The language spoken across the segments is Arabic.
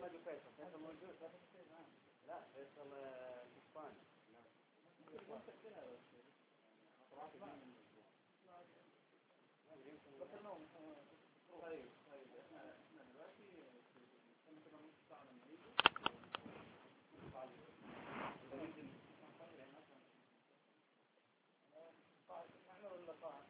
نادي فيصل. فيصل موجود. لا فيصل في اسبانيا. طيب احنا دلوقتي كنا نطلع من المريض احنا ولا قاعة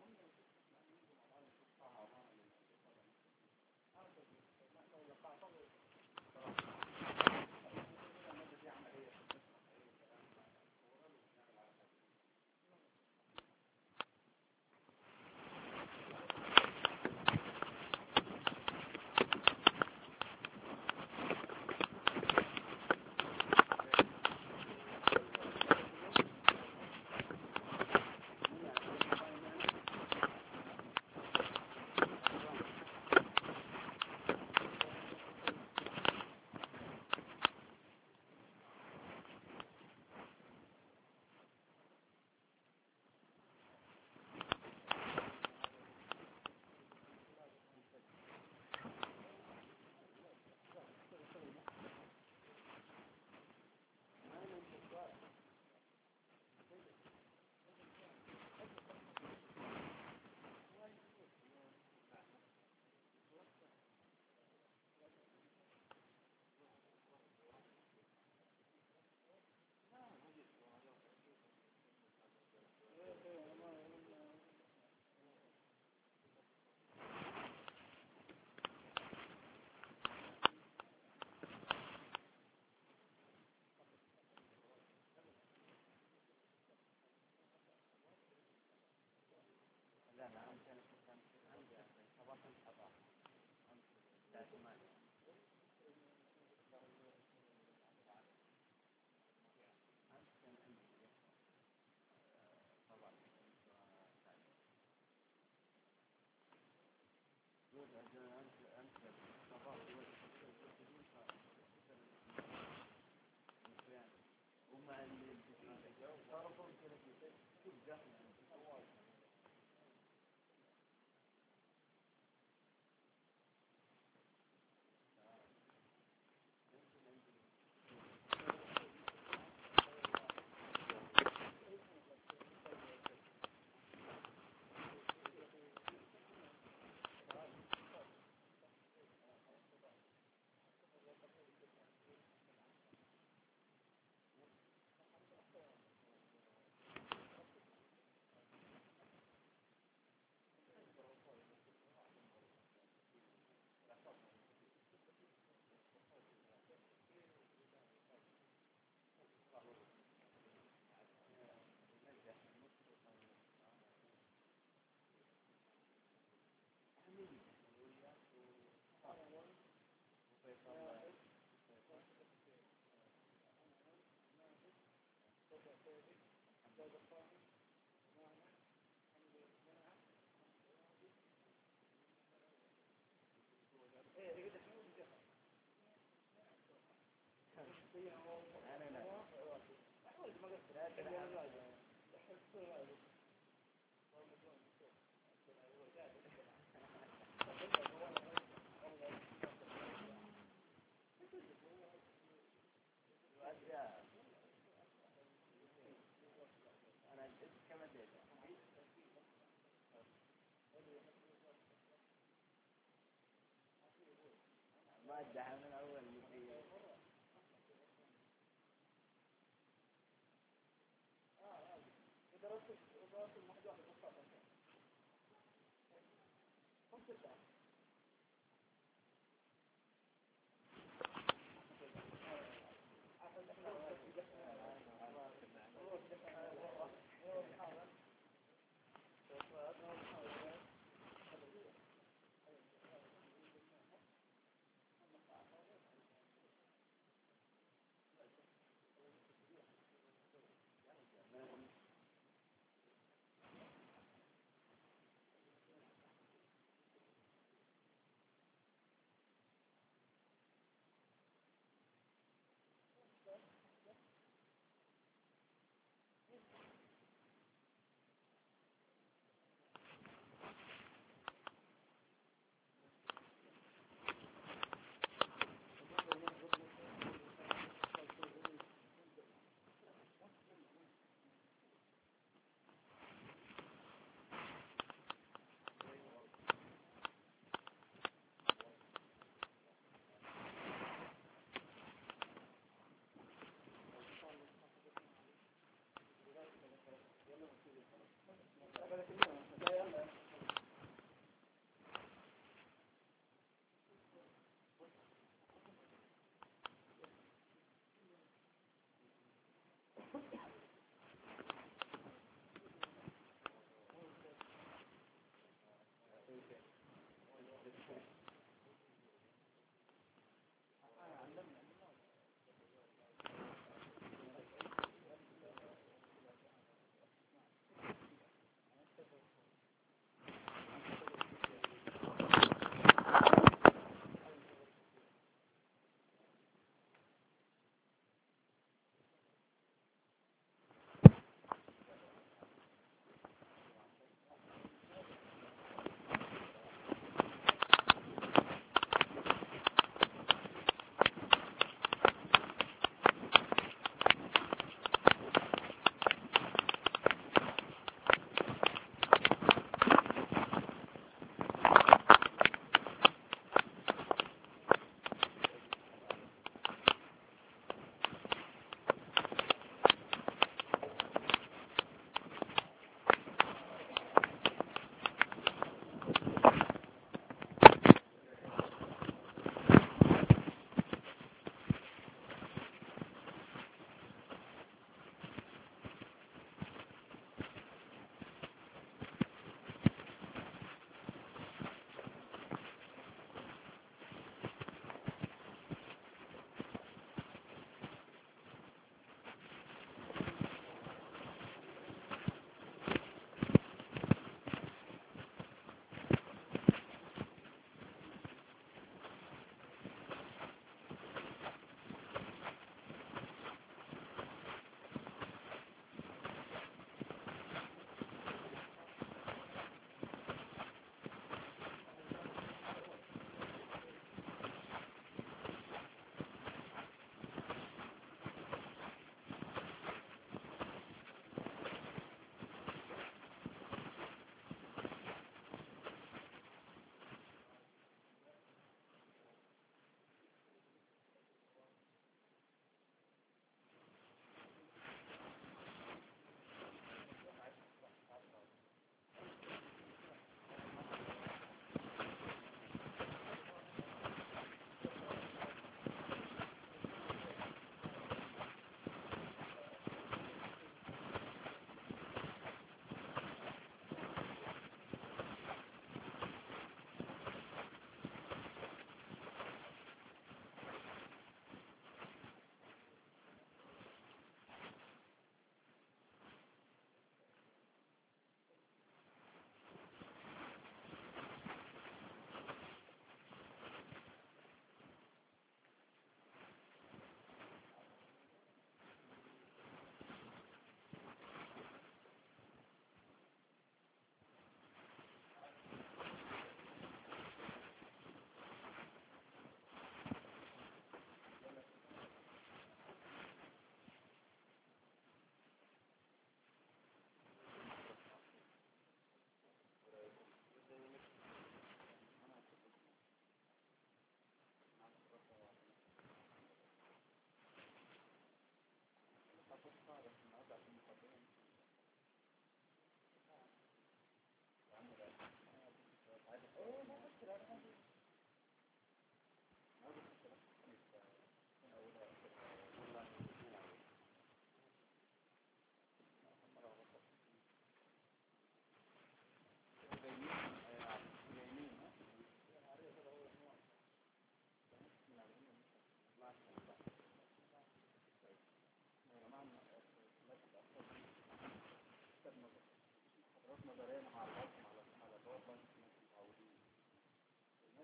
ما ادعى من اول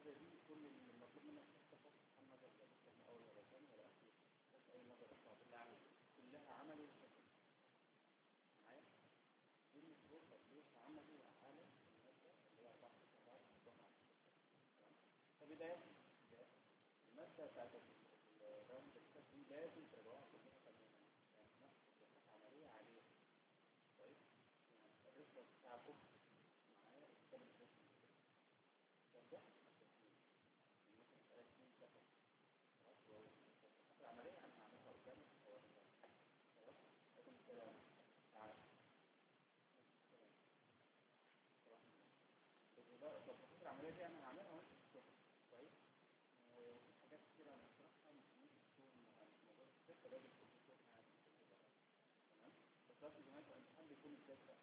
زي دي كل اللي المطلوب منك تخطط عن نظر لسه من اول ولا ثاني ولا اخير، بس اي نظر صعب العمل كلها عملي معايا. دي المفروض تطبيق عملي وعملي الماده اللي هي 4 ساعات تمام. فبدايه الماده بتاعت الراوند دي لازم تراجعوها كلها تماما، يعني نفس الحاجات عمليه عليها كويس. يعني الريسك بتاعكم معايا الكلام ده ده ممكن اسالك فيه شكل خلاص. العمليه انا هعملها قدامك هو خلاص. لكن الكلام تعالى التفاصيل العمليه دي انا هعملها وانت تشوفها كويس. وفي حاجات كتير انا بصراحه ممكن تكون موجوده في السكه لازم تكون قاعد تمام. بس بس زي ما انت الامتحان بيكون ازاي في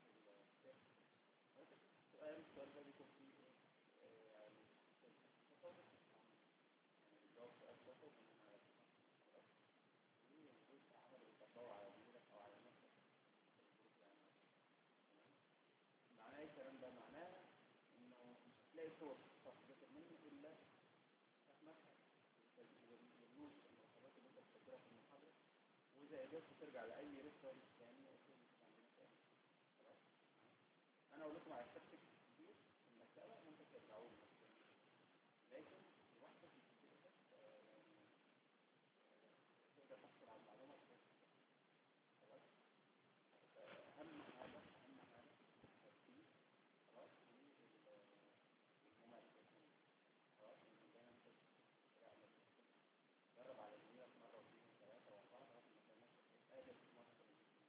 السؤال ده بيكون فيه يعني تصور يعني الجواب سؤال تصور ان انا خلاص وجزء عمل بيطبقه على زميلك او على نفسك يعني تمام. معناه ايه الكلام ده؟ معناه انه مش هتلاقي صور تذاكر منه الا فهمك والنوت الملاحظات اللي انت بتذاكرها في المحاضره، واذا قدرت ترجع لاي ريفرنس ثاني او عندنا ثاني خلاص. انا اقول لكم على التكتيك كتير في المساله ممكن ترجعوا له، لكن لوحدك مش هتقدر تقدر تحصل على المعلومه خلاص. اهم حاجه التركيز خلاص والممارسه خلاص. دايما جرب على زميلك مره واثنين وثلاثه واربعه لغايه ما تلاقي نفسك قادر تمارس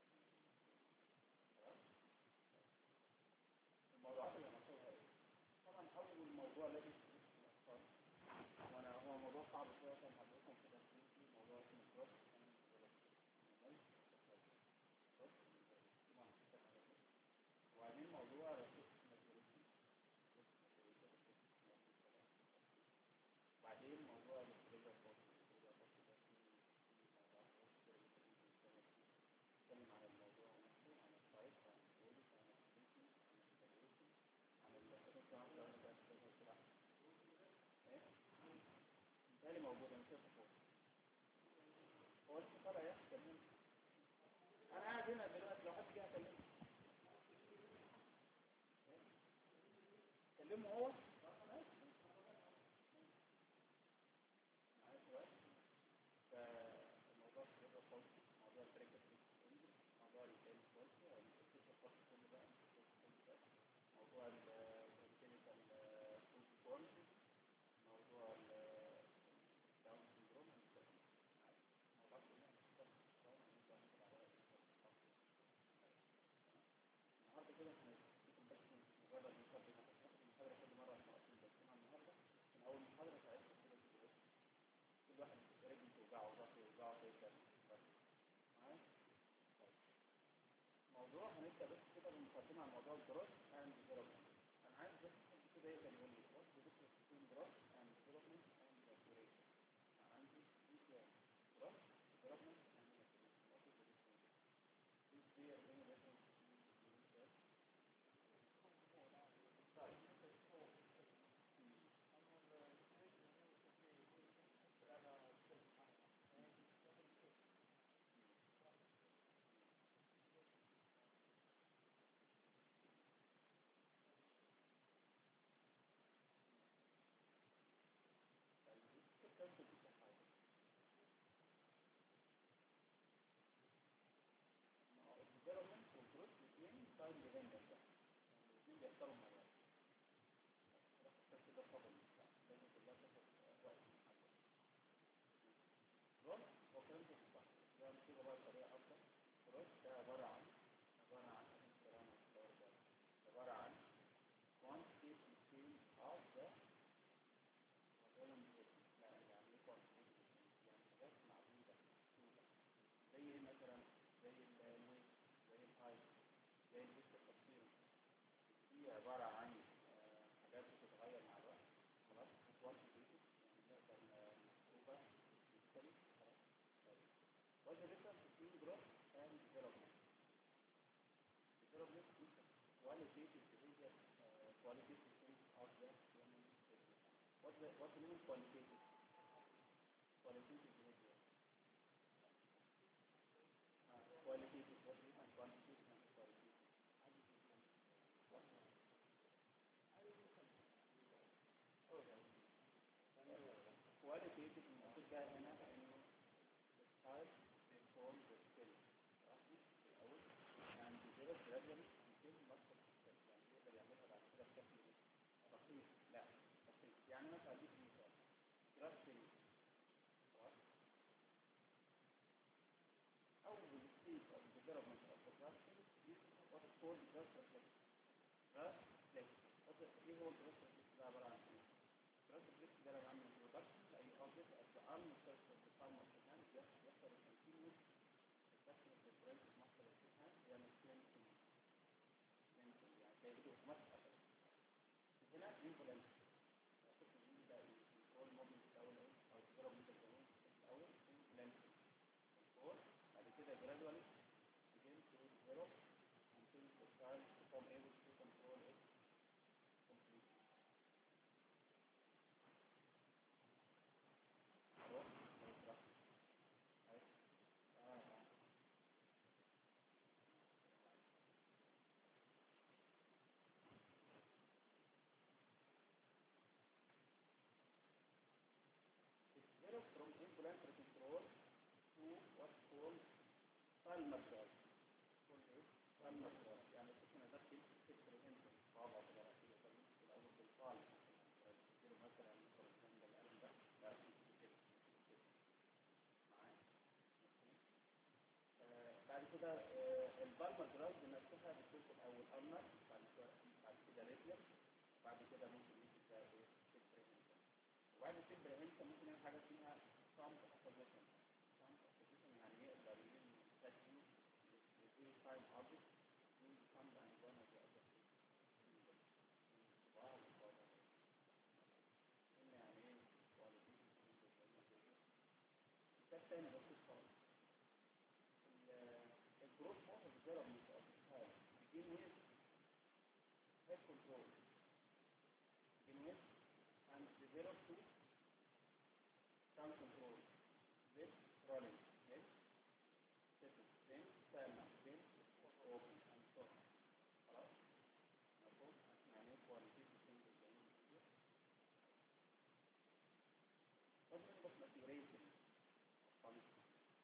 خلاص. الموضوعات اللي هناخدها ايه؟ طبعا اول موضوع لازم تدرسه في الاطفال، وانا هو موضوع صعب شويه عشان حضرتكم كده في موضوع اسمه الدراسه وبعدين موضوع بعدين موضوع الاستريجر بوست نتكلم عن الموضوع نفسه، عن السايت، عن البوليس، عن السيكنس، عن السيكولوجي، عن بالتالي موجودة مش فوق. هو لسه طالع يا اخي كلمني. انا قاعد هنا دلوقتي لو حد جه اكلمه كلمه هو معايا دلوقتي. فالموضوع كده خالص، موضوع البريكت موضوع الكيميكال كواليتي او الكيميكال كواليتي كله بقى موضوع الكيميكال فود كواليتي، موضوع الداون سيندروم، موضوع كلها النهارده كده احنا بس مجرد نخبي ناخد المحاضره كل مره احنا اصلا بنسمعها النهارده من اول محاضره بتاعتنا كده كل واحد رجله توجعه وظهره يوجعه كده معايا. موضوع هنبدا بس كده بمقدمه عن موضوع الدراسه اند ديفلوبمنت. انا عايز بس حد كده يقدر يقول لي وات ذا ديفرنس بين دراسه اند ديفلوبمنت اند ماتوريشن. عندي في كلام دراسه ديفلوبمنت اند ماتوريشن. وات ذا ديفرنس؟ ايه بين الديفرنس طيب الديفلوبمنت والجروث الاثنين تايم ديبندنت، الاثنين بيحصلوا مع بعض. بس ده طبعا لازم كلها تاخد وقت محدد. جروث هو كلام صح يعني كده بقى طريقه افضل. جروث ده عباره عن عباره عن quantitative change of the يعني يعني حاجات معدودة زي مثلا زي الويت زي الهايت زي الجسم التفصيل، دي عبارة عن حاجات بتتغير مع الوقت خلاص quantitative يعني نقدر نحسبها بالتالي خلاص. What's the difference between growth and development? Development is qualitative behavior, qualitative change of the human behavior. What what do you mean qualitative? Qualitative behavior. Qualitative, what do you mean quantitative and qualitative? qualitative المقصود بها هنا انه التايب بيكون بالسكيل الاول يعني بيجرب جرادولي يتم مصدر السكيل يعني يقدر يعملها بعد كده بشكل بسيط لا بسيط يعني مثلا اديك مثال جراف سيري اول ستيج اوف ديفلوبمنت اوف جراف سيري وات از كولد جراف ريفلكس جراف ريفلكس ايه هو الجراف ريفلكس ده عباره عن ايه؟ جراف ريفلكس ده لو عامل introduction لاي object at the arm surface of the palm of the hand يحصل continuous reflection of the brain of muscle of the hand يعمل cleansing يعني زي اوتوماتيك افكت هنا involent ده الكنترول موفمنت الاول او الديفلوبمنت الاول involent control بعد كده gradually begin to develop until the child become able to control it completely. From involuntary control to what's called palmar grasp. palmar grasp يعني ممكن ادخل فكر انت طابع كده راسيه الاول بالقالب كده مثلا مثلا القلم ده لا كده معايا بعد كده البالمر جراس نفسها بتكون في الاول ارنر بعد كده ريفلكس بعد كده ممكن يجي بقى ايه فكر انت وبعد كده انت ممكن يعمل حاجه اسمها صامت opposition صامت opposition يعني يقدر يستخدم يديه time object يقول صامت عن one of the other واو قلنا يعني ايه qualitative مثال تاني بسيط خالص الجروث موت الديفلوبمنت اوف التايب begin with head control begin with and develop to tongue control then rolling then setting then silent then open and so on خلاص مفهوم يعني qualitative things What is maturation of function?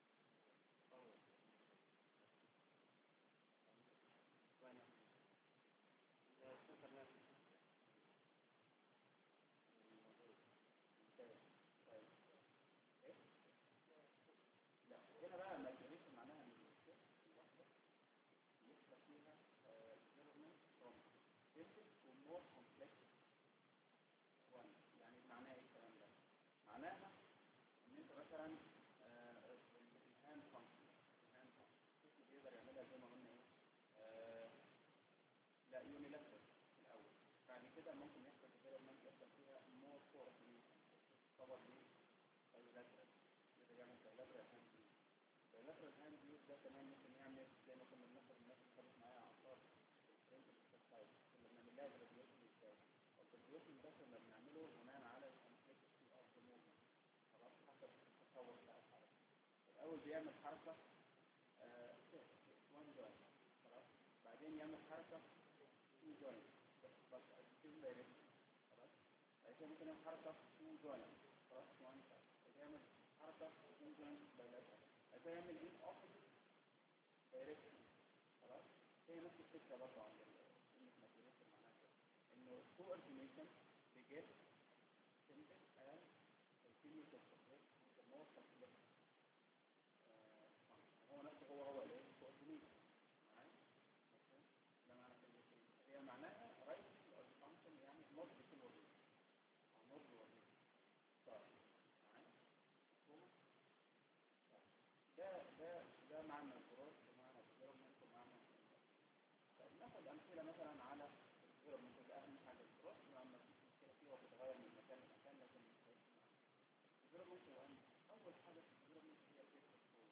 لا هنا بقى maturation معناها ان الشيء الواحدة يحصل فيها development from simple to more complex one يعني معناها ايه الكلام ده؟ معناها ان انت مثلا الهاند فانكشن يقدر يعملها زي ما قلنا ايه لا يونيلاترال في الاول بعد كده ممكن يحصل ديفلوبمنت يحصل فيها مور كوردينيشن طبعا ايه بايلاترال يقدر يعمل بايلاترال هاند يوز بايلاترال هاند يوز ده كمان ممكن يعمل زي ما كنا بناخد الناس اللي خدت معايا اعصاب الفرنج اكسرسايز كنا بنعمل لها جراديويشن ازاي الجراديويشن ده كنا بنعمله بناء على الكومبلكسيتي اوف ذا موفمنت خلاص حسب التطور بتاع الحركه الاول بيعمل حركه one joint خلاص بعدين يعمل حركه two joints بس same direction خلاص بعد كده ممكن يعمل حركه two joints خلاص one side بعد كده يعمل حركه two joints bilateral بعد كده يعمل in opposite direction خلاص هي نفس الفكره برضه عند الماتيريال معناها كده انه coordination begin simple and continue to progress with the more complex هو نفسه هو الايه coordination معايا مفهوم ده معنى كلمه هي معناها رايتنج او فانكشن يعني نضج في الوظيفه او نضج وظيفي طيب معايا مفهوم ده معنى الجروث ومعنى الديفلوبمنت ومعنى طيب ناخد امثله مثلا على الديفلوبمنت ده اهم حاجه الجروث لما في مشكله فيه وبتتغير من مكان لمكان لكن الديفلوبمنت هو اول حاجه في الديفلوبمنت هي الهيد كنترول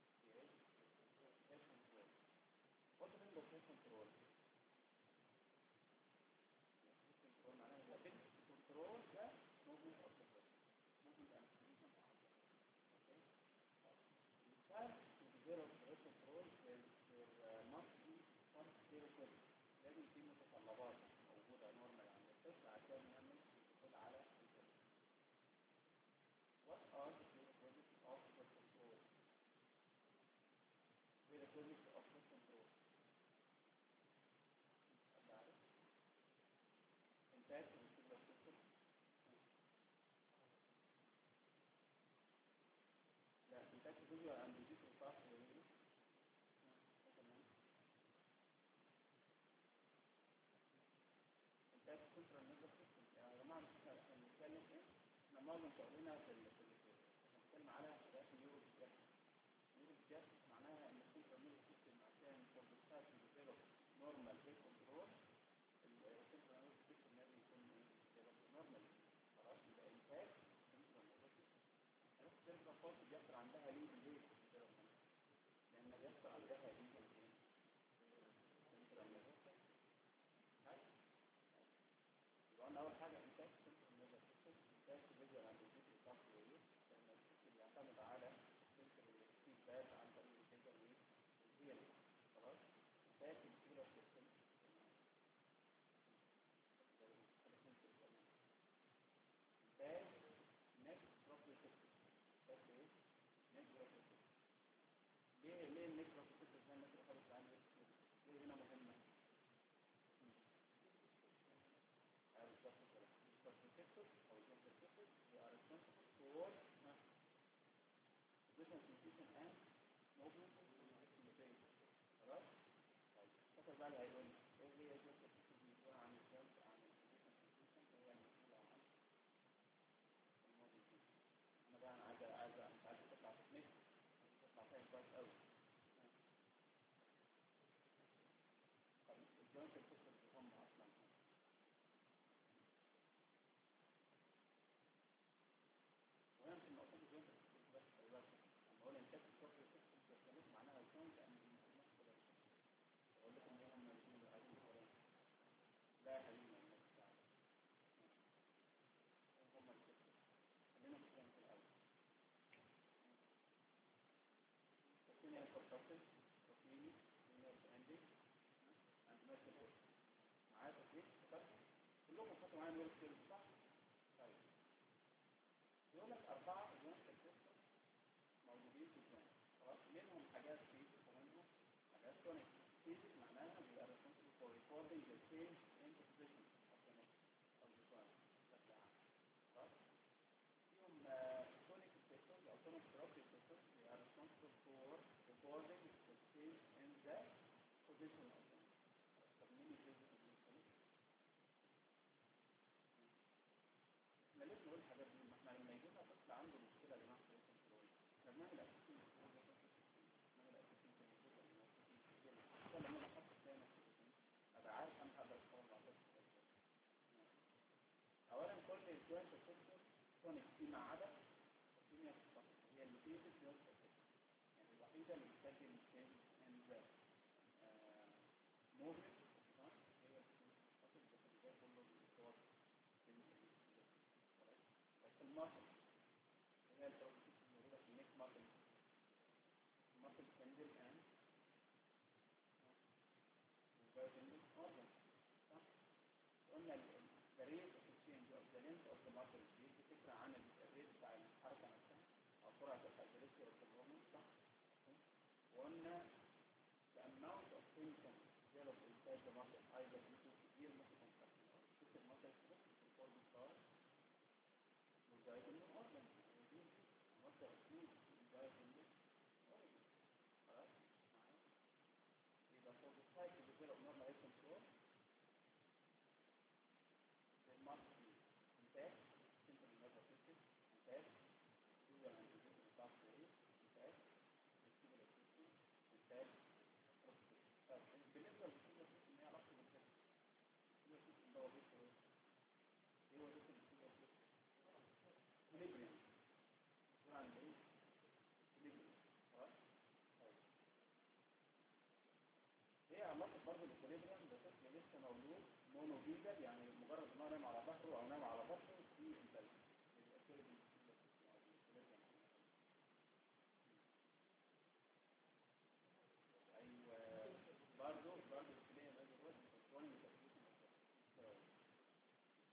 head control. What do you mean by head control? Head control معناها هو head control ده movement الطفل عشان يعمل كنترول على الجسم. What are the prerequisites of the control? Prerequisites of the control. حد عارف؟ إنتاج الفيزيال سيستم. لا إنتاج الفيزيال عند الجسم صح ولا تمام. إنتاج السنترال نيرفس سيستم. يعني يا جماعة احنا بنتكلم إيه؟ احنا معظم شغلنا في بنتكلم على حاجات نيوروفيزيال. نيوروفيزيال معناها إن السنترال نيرفس سيستم عشان تربطها في ديفلوب نورمال هيد كنترول. السنترال نيرفس سيستم لازم يكون ديفلوب نورمال. خلاص يبقى إنتاج السنترال نيرفس سيستم. الناس السنترال فوق بيحصل عندها ليه ليه ديفلوبمنت؟ لأن بيحصل عندها ليه السنترال نيرفس سيستم. يبقى أول حاجة إنتاج السنترال نيرفس سيستم. إنتاج الفيجوال أند الفيجوال سوفتوير لأن السيستم بيعتمد على السنسوري فيدباك عن طريق الفيجوال والهيرنج. خلاص؟ إنتاج الكيلر سيستم. إنتاج نيك بروبري سيستم. إنتاج إيه؟ نيك بروبري سيستم. ليه النيك بروبري سيستم زي ما أنت خالص عنه؟ ليه هنا مهمة؟ Protectors or protectors, they are responsible for position sensation and movement in the face. خلاص؟ طيب فكر بقى اللي هيقول لي ايه هي البروتكتورز المسؤولة عن الجنب عن البوزيشن سنسيشن هي المسؤولة عن الموفمنت. انا بقى عايز تطلع تكنيك تطلع فاهم كويس قوي. طب الجوينت الفكرة هم اصلا وهنا في النقطة دي جوينت الفكرة بس دلوقتي لما اقول انتاج الكورتيك سيستم بيختلف معناها الجوينت ان اقول لكم ايه هم الاثنين اللي عايزين الكلام. لا يا حبيبي ما ينفعش. هم الفكرة خلينا نتكلم في الاول. الثانية الكورتيك وفيني ونيرف اندنج عند نفس الوقت معايا تكليف فقط كلكم خدتوا معايا نيرف سيلز صح؟ طيب يقول لك 4 جوينت سيستم موجودين في الجوينت. خلاص منهم حاجات فيزيك ومنهم حاجات تونيك. فيزيك معناها بيبقى responsible for recording the change in the position of the neck of the joint بشكل عام. خلاص فيهم tonic sectors أو tonic therapy sectors they are responsible for recording the change in the position of the neck. طب مين الفيزيك ومين التونيك؟ احنا ليه بنقول الحاجات دي؟ ما احنا لما يجي لنا طفل عنده مشكلة يا جماعة في الكنترول احنا بنعمل اساسين لما انا احط قدامك ابقى عارف انا هقدر اتفاوض مع الطفل ازاي. اولا كل الجوينت سيستم تونيك فيما عدا الكيمياء فقط هي اللي فيه الجوينت سيستم يعني الوحيده اللي بتسجل الشينج ان ذا موفمنت هي الكيمياء فقط بس الباقي كله بيتوضع بس الماسل هي البروسيس الموجوده في النيك ماسل الماسل تنزل and وبايوتندل organ صح؟ قلنا the rate of change of the length of the muscle دي فكرة عن الريت بتاع الحركة نفسها أو سرعة الحركة of the movement صح؟ وقلنا the amount of tension developed inside the muscle either due to severe muscle contraction or excessive muscle stress before the start والبايوتندل organ ودي مصدر أكيد البايوتندل organ خلاص؟ يبقى for the site to develop normal head control there must be intact central nervous system, intact visual and visual pathway, intact vestibular system, intact process. طيب بالنسبة للvestibular system ايه علاقته بالهيد؟ الvestibular system ده وظيفته ايه؟ ايه وظيفة الvestibular system؟ equilibrium. مسؤول عن ايه؟ equilibrium. خلاص؟ طيب ايه علاقة برضه الاكوليبريم بطفل لسه مولود مونوفيجر يعني مجرد ان هو نايم على ظهره او نايم على بطنه في البلد الاكوليبريم ايوه برضه الكليه لازم تروح كنترول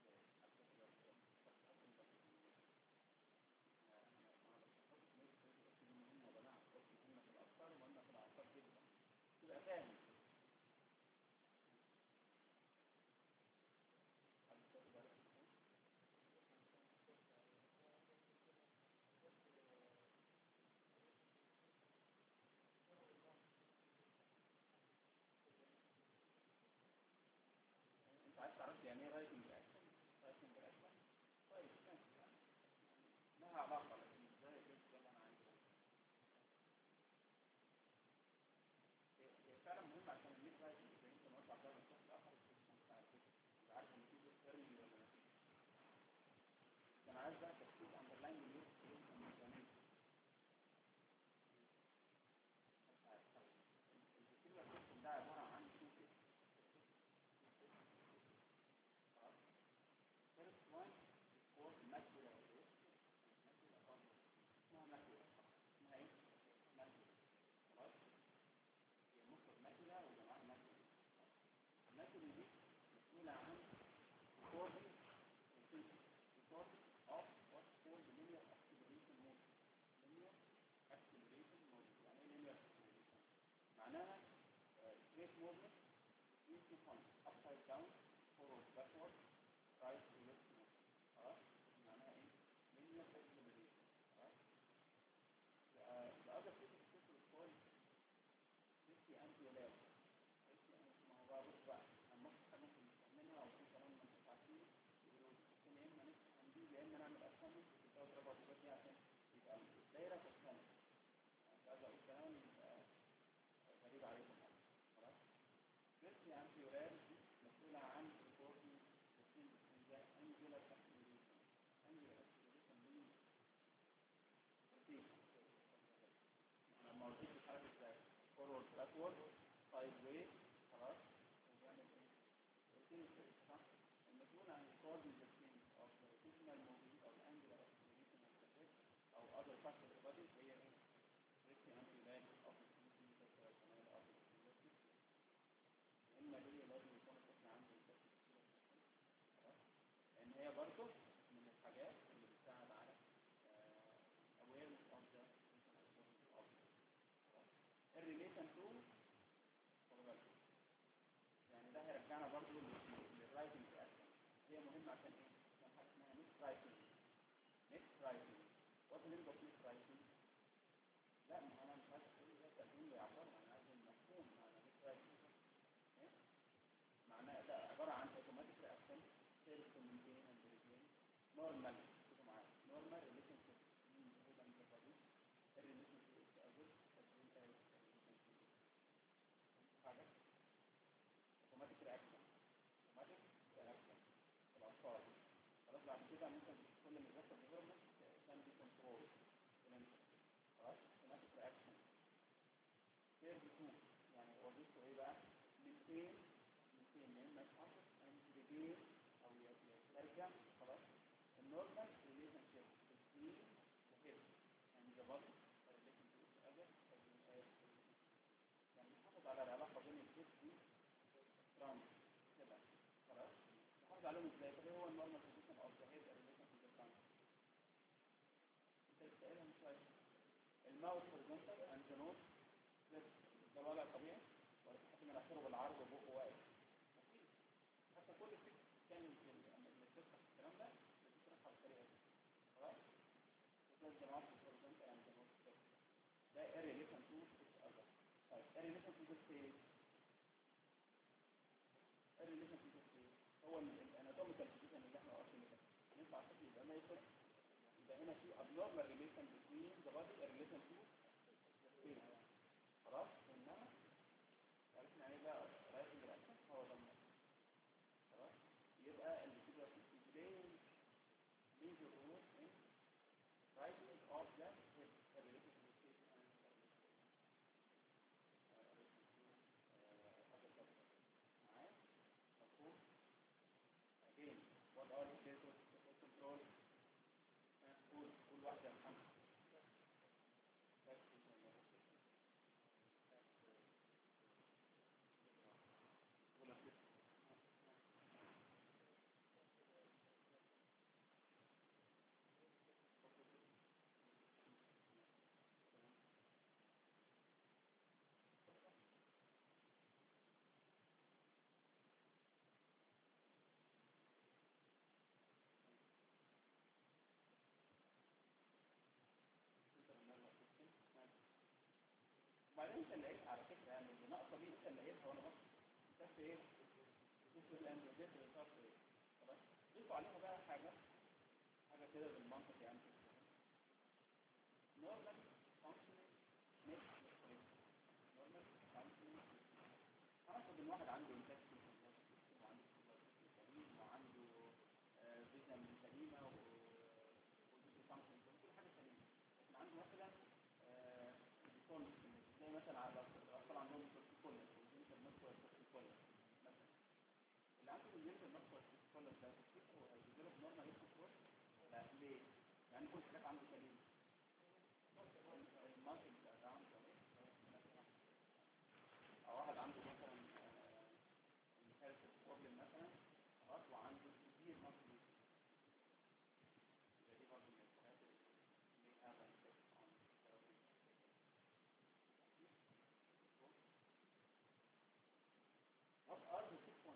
one upside down forward backward right to left خلاص معناها ايه؟ linear flexibility خلاص. the other physics is called safety anti-lag. ما هو بقى بص بقى اما حاجه ممكن نستعملها او في كلام ما انتش عارفينه يقولوا يا اما نفتح دي يا اما نعمل اسامي وتزود ربع الحاجات دي عشان يبقى الدايره تتخانق. مش عايز اقول كلام غريب عليكم يعني خلاص. safety anti-lag دي مسؤوله عن reporting the angular acceleration. angular acceleration means rotation. لما الروتيشن بيتحرك ازاي؟ forward backward sideways خلاص وبيعمل ايه؟ rotation صح؟ المسؤول عن recording the change of the rotational movement or angular acceleration of the head او other parts of the body هي ايه؟ safety anti-lag of the centimeter personnel of the muscular system. اما هي لازم يكون الطفل عنده خلاص؟ لان هي برضه من الحاجات اللي بتساعد على awareness of the الريليشن تو يعني ده هيرجعنا برضه للرايتنج اكشن. هي مهمه عشان ايه؟ عشان حاجه اسمها ميس رايتنج. ميس رايتنج وات اللي انت ميس رايتنج؟ لا ما انا مش عايز اقول ده تقديم يعبر انا عايز المفهوم معنى ميس رايتنج. معناه ده عباره عن اوتوماتيك رياكشن سيلف كومنتين اند ريجين نورمال شوفوا معايا نورمال ريليشن شيب من هو انت بادي الريليشن شيب از حاجه اوتوماتيك رياكشن في الاطفال خلاص. بعد كده ممكن كل ما يحصل ديفلوبمنت كان بي كنترول خلاص. اوتوماتيك رياكشن كيرف 2 يعني وظيفته ايه بقى؟ مينتين يا اما يتحقق اند ريجين او يرجع خلاص النورمال ريليشن شيب بين وهيد اند ذا بادي ريليشن تو اذر يعني نحافظ على العلاقه بين الهيد دي سترونج كده خلاص. نحافظ عليهم ازاي؟ طب هو النورمال بوزيشن اوف ذا هيد ريليشن تو ذا فرونت انت بتسالها مش عارف الماوث هوريزونتال اند ذا نوز ده وضع طبيعي ولا تحط مناخيره بالعرض وبقه واقف؟ حتى كل الفكر كان اللي بتشرح الكلام ده بتشرحها بالطريقه دي خلاص. ده الجماعه هوريزونتال اند ذا نوز ده ريليشن تو اذر. طيب الريليشن تو ذا ستيج الريليشن تو ذا ستيج هو الاناتوميكال بوزيشن اللي احنا واقفين ده ينفع شكل يبقى ما يكون يبقى هنا في abnormal relation between the body and relation to the stage خلاص. انما عرفنا ايه بقى رايتنج رياكشن هو ده خلاص. يبقى اللي كده في play major role in writing of the relation to the stage and other subjects معايا مفهوم. again what are the methods of control؟ قول واحدة يا محمد. وبعدين انت اللي لقيت على فكره يعني اللي ناقصه دي انت اللي لقيتها وانا بس ايه شوف الاندروجيت اللي صار ايه خلاص. ضيفوا عليها بقى حاجه كده بالمنطق يعني نورمال فانكشنينج ميكس نورمال فانكشنينج. هناخد ان واحد عنده انتاج وعنده سليم وعنده فيجن سليمه ودي فانكشن كل حاجه سليمه لكن عنده مثلا بيكون زي مثلا على الاطفال عندهم كورتيكولا والجنتال ماسكولار كورتيكولا مثلا اللي عنده الجنتال ماسكولار كورتيكولا ده تفتكروا هيديله نورمال كورتيكولا؟ لا ليه؟ يعني كل حاجات عنده سليمه الماسل ده عنده سليم او واحد عنده مثلا مثال بروبلم مثلا خلاص وعنده كتير ماسل دي برضه من الحاجات اللي هذا What are the 6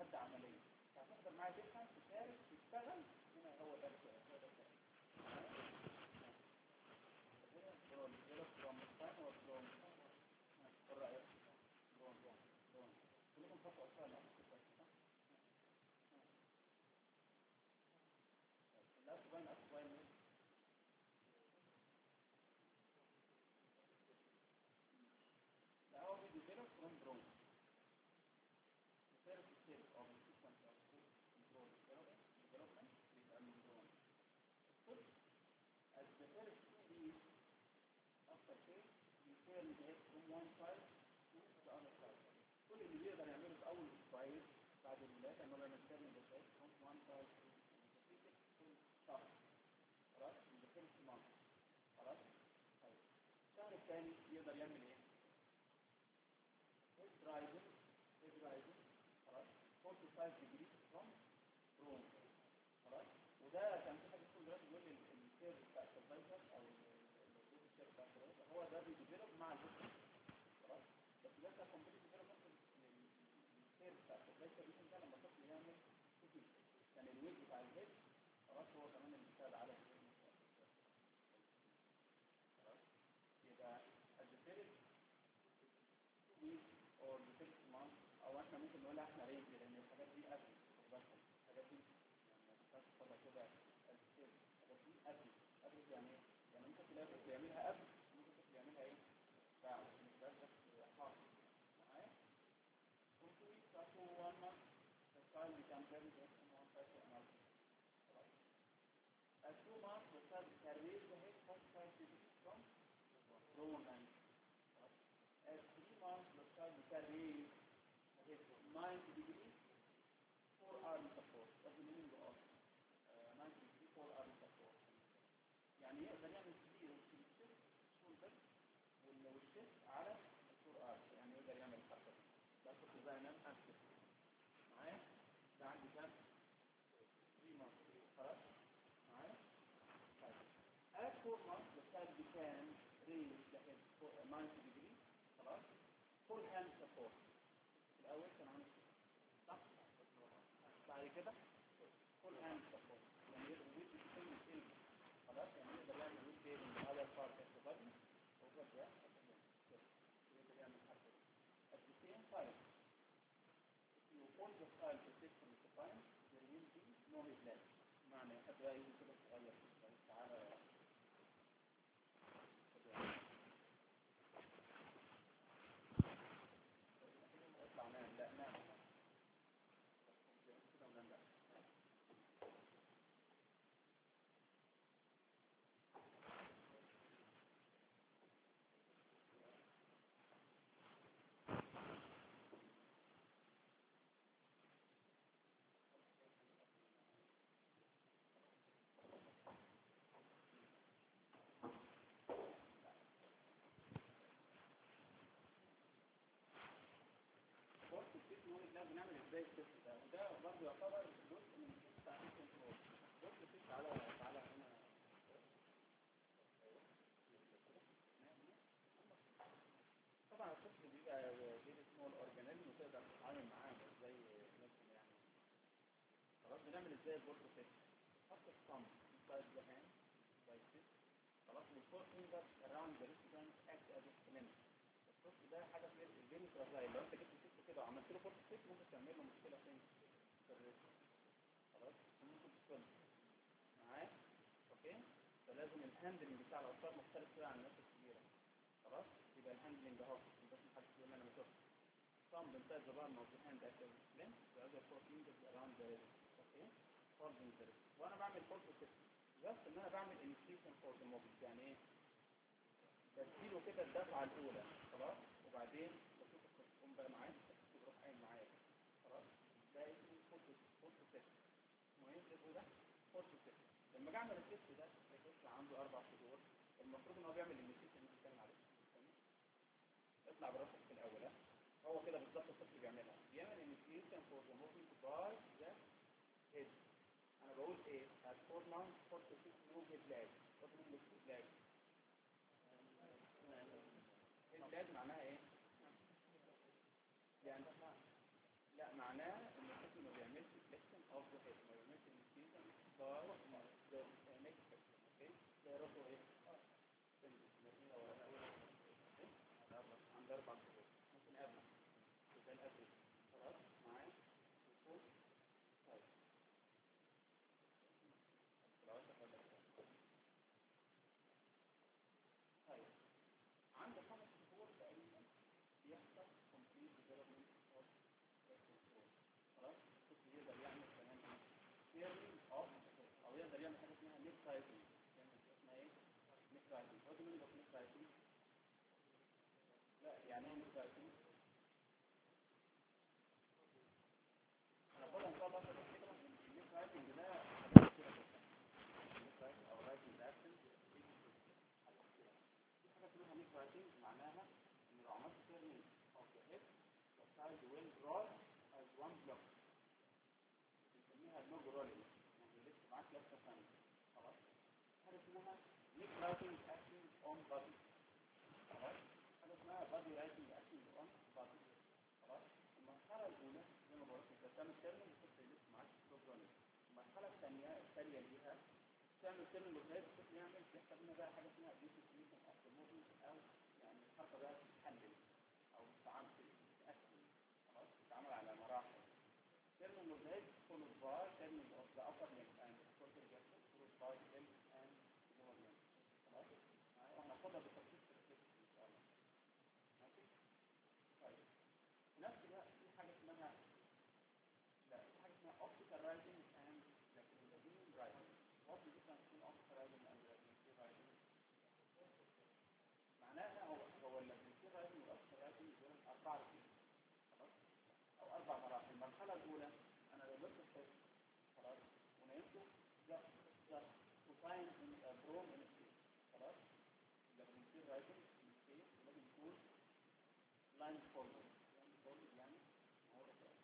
ماده عمليه، هتحضر معايا تفهم تشارك تشتغل. هنا هو ده الكلام. كلكم خطوا أسئلة لا تبين أسئلة لا هو بيديفلوب from drone. The first step of the sequence of drone development بيبقى من drone. First, as the first stage after phase, you turn the head from one side to the other side. كل اللي بيقدر يعمله في أول أسبوعين بعد الولادة إنه يعمل turn the head from one side to the second شهر. خلاص؟ in the first month. خلاص؟ طيب. الشهر الثاني يقدر يعمل إيه؟ head rising. خلاص؟ 45 degrees from room. خلاص؟ وده كان في حاجة اسمه دلوقتي بيقول لي الكيرف بتاع السرفايفر أو الكيرف بتاع السرفايفر هو ده بيديفلوب مع الجسم. خلاص؟ بس ده كان كومبليت ديفلوبمنت الكيرف بتاع السرفايفر ده لما الطفل يعمل كتير. يعني الويت بتاع الهيد خلاص هو كمان اللي بيساعد على خلاص؟ يبقى الديفيرنت ويك أو الديفيرنت مانث أو احنا ممكن نقولها احنا رينج لأن الحاجات دي قبل الحاجات دي تاخدها كده الحاجات دي قبل يعني ايه؟ يعني ممكن تلاقي طفل يعملها قبل ممكن طفل يعملها ايه؟ بعد مش بس حاصل معايا؟ ممكن يتعطوا 1 month the child becomes very good in one person another. At 2 months the child can raise the head 45 degrees from prone and at 3 months the child can raise the head 90 degrees forearm support. That's the meaning of 90 degree forearm support. يعني يقدر يعمل كبير في الشيست شولدر والشيست على الفورارم، يعني يقدر يعمل الحركه دي. ده كنت بقى انام امسك معايا. ده عندي كام 3 months. خلاص معايا. طيب at 4 months the child can raise the head 90 degree. خلاص full hand support. الاول كان عامل صح بعد كده full hand support يعني يقدر يدي كل شيء. خلاص يعني يقدر يعمل ويت بيرنج على البارت اوف ذا بادي اوفر ذا يقدر يعمل حركه. at the same time you hold the child position at the time there will be no headland. معنى حد بقى يجي كده صغير تعالى اطلع نام لا نام كده ونام لا بنعمل ازاي التست ده وده برضه يعتبر جزء من التست بتاع الكنترول. جزء التست تعالى هنا طبعا الطفل بيبقى فيري سمول اورجانيزم وتقدر تتعامل معاه زي مثلا يعني. خلاص بنعمل ازاي البورتو تيست؟ حط الصم inside the hand like this. خلاص والفور فينجر around the wristband act as a cement. الطفل ده حاجه فيري فرازايل. لو انت جبت الطفل كده وعملت له بورتو تيست ممكن تعمل له مشكله فين؟ في الريست. خلاص ممكن تفصل معاه. اوكي فلازم الهاندلنج بتاع الاطفال مختلف شويه عن الناس الكبيره. خلاص يبقى الهاندلنج اهو بس محدش يقول انا ما شفتش. Thumb inside the palm of the hand at the length, the other 4 fingers around the wrist. اوكي holding the wrist. وانا بعمل بورتو تيست بس ان انا بعمل initiation for the movement. يعني ايه؟ بديله كده الدفعه الاولى. خلاص وبعدين بشوف التقوم بقى معايا بروح قايم معايا. خلاص ده اسمه بورتو تيست. اسمه ايه الاسم ده؟ بورتو تيست. لما اجي اعمل التيست ده الطفل عنده 4 شهور المفروض ان هو بيعمل الانيشيشن اللي بنتكلم عليه. اطلع براسك في الاول هو كده بالظبط الطفل بيعملها. بيعمل initiation for the movement by the head. انا بقول ايه؟ at 4 months 4 to 6 no head lag. what mean the head lag؟ head lag معناها ايه؟ يعني لا معناه ان الطفل of the head measurement in season by the next section. Okay, there are ايه عند 4 شهور ممكن قبل يبقى الافريج خلاص معايا يكون طيب خلاص ولا طيب عند 5 شهور تقريبا بيحصل complete development of control. خلاص الطفل يقدر يعمل كمان clearing of او يقدر يعمل حاجه اسمها neck writing. يعمل اسمها ايه؟ neck writing. what do you mean of neck writing؟ لا يعني ايه neck writing؟ انا بقول ان شاء الله في الفكره neck writing ده حاجات كتيره جدا. neck writing او writing action في حاجه اسمها neck writing معناها ان لو عملت clearing of the head the child will roll as one block. بنسميها log rolling يعني لف معاك لفه ثانيه. خلاص حاجه اسمها neck writing action on body. خلاص حاجه اسمها body writing action on body. خلاص المرحله الاولى زي ما بقول لك انت بتعمل كيرنينج الطفل يلف معاك log rolling. المرحله الثانيه ليها تعمل كيرنينج وتلاقي الطفل يعمل بيحصل لنا بقى حاجه اسمها ديسوسيشن اوف ذا موفمنت او يعني الحركه بقى بتتحلل او بتتعامل تتقسم. خلاص بتتعامل على مراحل. Turning of the head followed by turning of the upper limb and shorter gesture followed by limb and lower limb. خلاص؟ وهناخدها بالتفصيل في الفيديو ان شاء الله. ماشي؟ طيب. في نفس الوقت في حاجه اسمها optical writing and lacunar writing. What is the difference between optical writing and lacunar writing؟ معناها هو lacunar writing والاوبتيكال writing دول 4 ركيزات. خلاص؟ او 4 مراحل. المرحله الاولى انا لو جبت الطفل خلاص ونيمته just to find a drone in space. خلاص لازم يصير رايتنج in space ولازم يكون blind forward يعني هو خلاص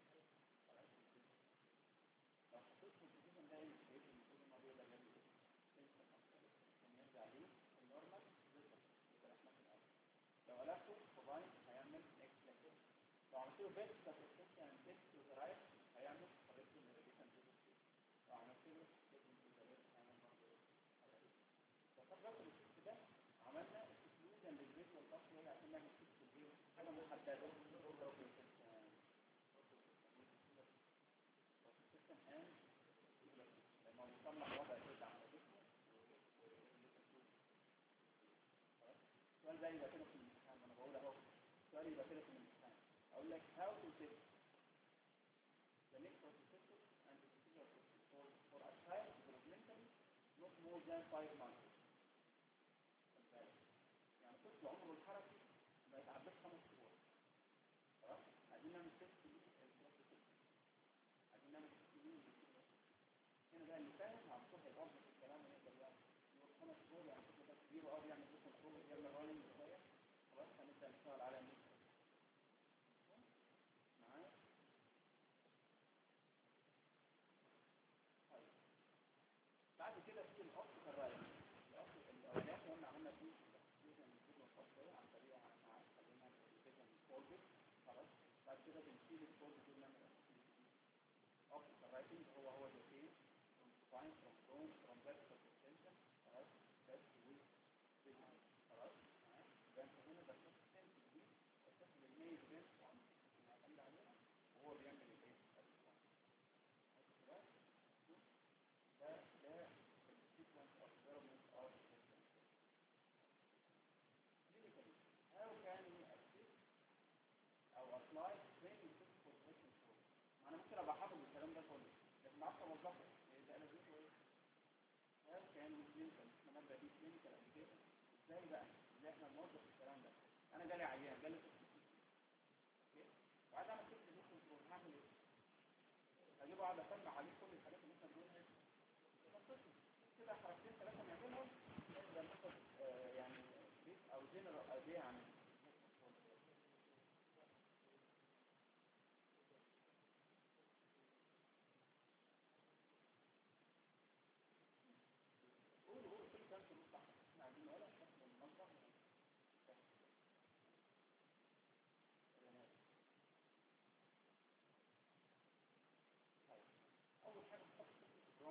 لو حطيت في البوزيشن ده in space المفروض ان هو بيقدر يعمل ايه؟ يرجع ليه النورمال يبقى احنا في الاول. لو قلبته بلايند هيعمل next level. لو عملت له بيت سبسكريبشن and bit to the right هيعمل correction navigation to the space. لو عملت له bit to the left هيعمل برضه فقط الشيفت ده عملنا اكسكلوجن للفيجوال باسوي عشان نعمل شيفت لايه؟ حاجه محدده سيستم ان لما وصلنا لوضع كده على جسمه. خلاص السؤال ده يبقى كده في الامتحان وانا بقول اهو السؤال يبقى كده في الامتحان اقول لك how to test the next processor and the procedure for a child developmentally not more than 5 months. يعني طفل عمره الحركي ما يتعداش 5 شهور. خلاص عايزين نعمل تيست للبروسيسور. عايزين نعمل تيست للبروسيسور. هنا بقى اللي فاهم هنشوف هيوضح الكلام ونقدر يعني يقول 5 شهور يعني الطفل ده كبير وقوي يعمل كنترول يعمل رولينج شويه. خلاص هنبدا نشتغل على النيك معايا. طيب بعد كده في الاوبتيكال رايتنج. الاولاني احنا عملنا فيه تكنيكال الفيجوال باسوي عن طريق خلينا الفيجن فولد. خلاص بعد كده بنشيل الفولد دول نعمل optical writing هو الايه from spine from bone from vertical suspension. خلاص بس vision. خلاص يبقى انت هنا بتشوف سنس دي بتشوف الميل بنت وعمل عليها وهو بيعمل الايه ده السيكونس اوف ديفلوبمنت اوف سيستم. clinically how can we assist او apply training system for control. انا ممكن ابقى حافظ الكلام ده كله لكن ما اعرفش اوظفه يبقى لازمته ايه؟ how can we clinical احنا نبدا بيه clinical application. ازاي بقى؟ ازاي احنا نوظف الكلام ده؟ انا جالي عيان جالي اوكي وعايز اعمل فكره كنترول هعمل ايه؟ هجيبه اقعد اسمع عليه كل الحاجات اللي احنا بنقولها دي منطقي كده حركتين 3 نعملهم نقدر ناخد يعني بريف او جنرال ايديا عن قول كل كلام تقول صح. احنا عايزين نقولها بشكل منظم اول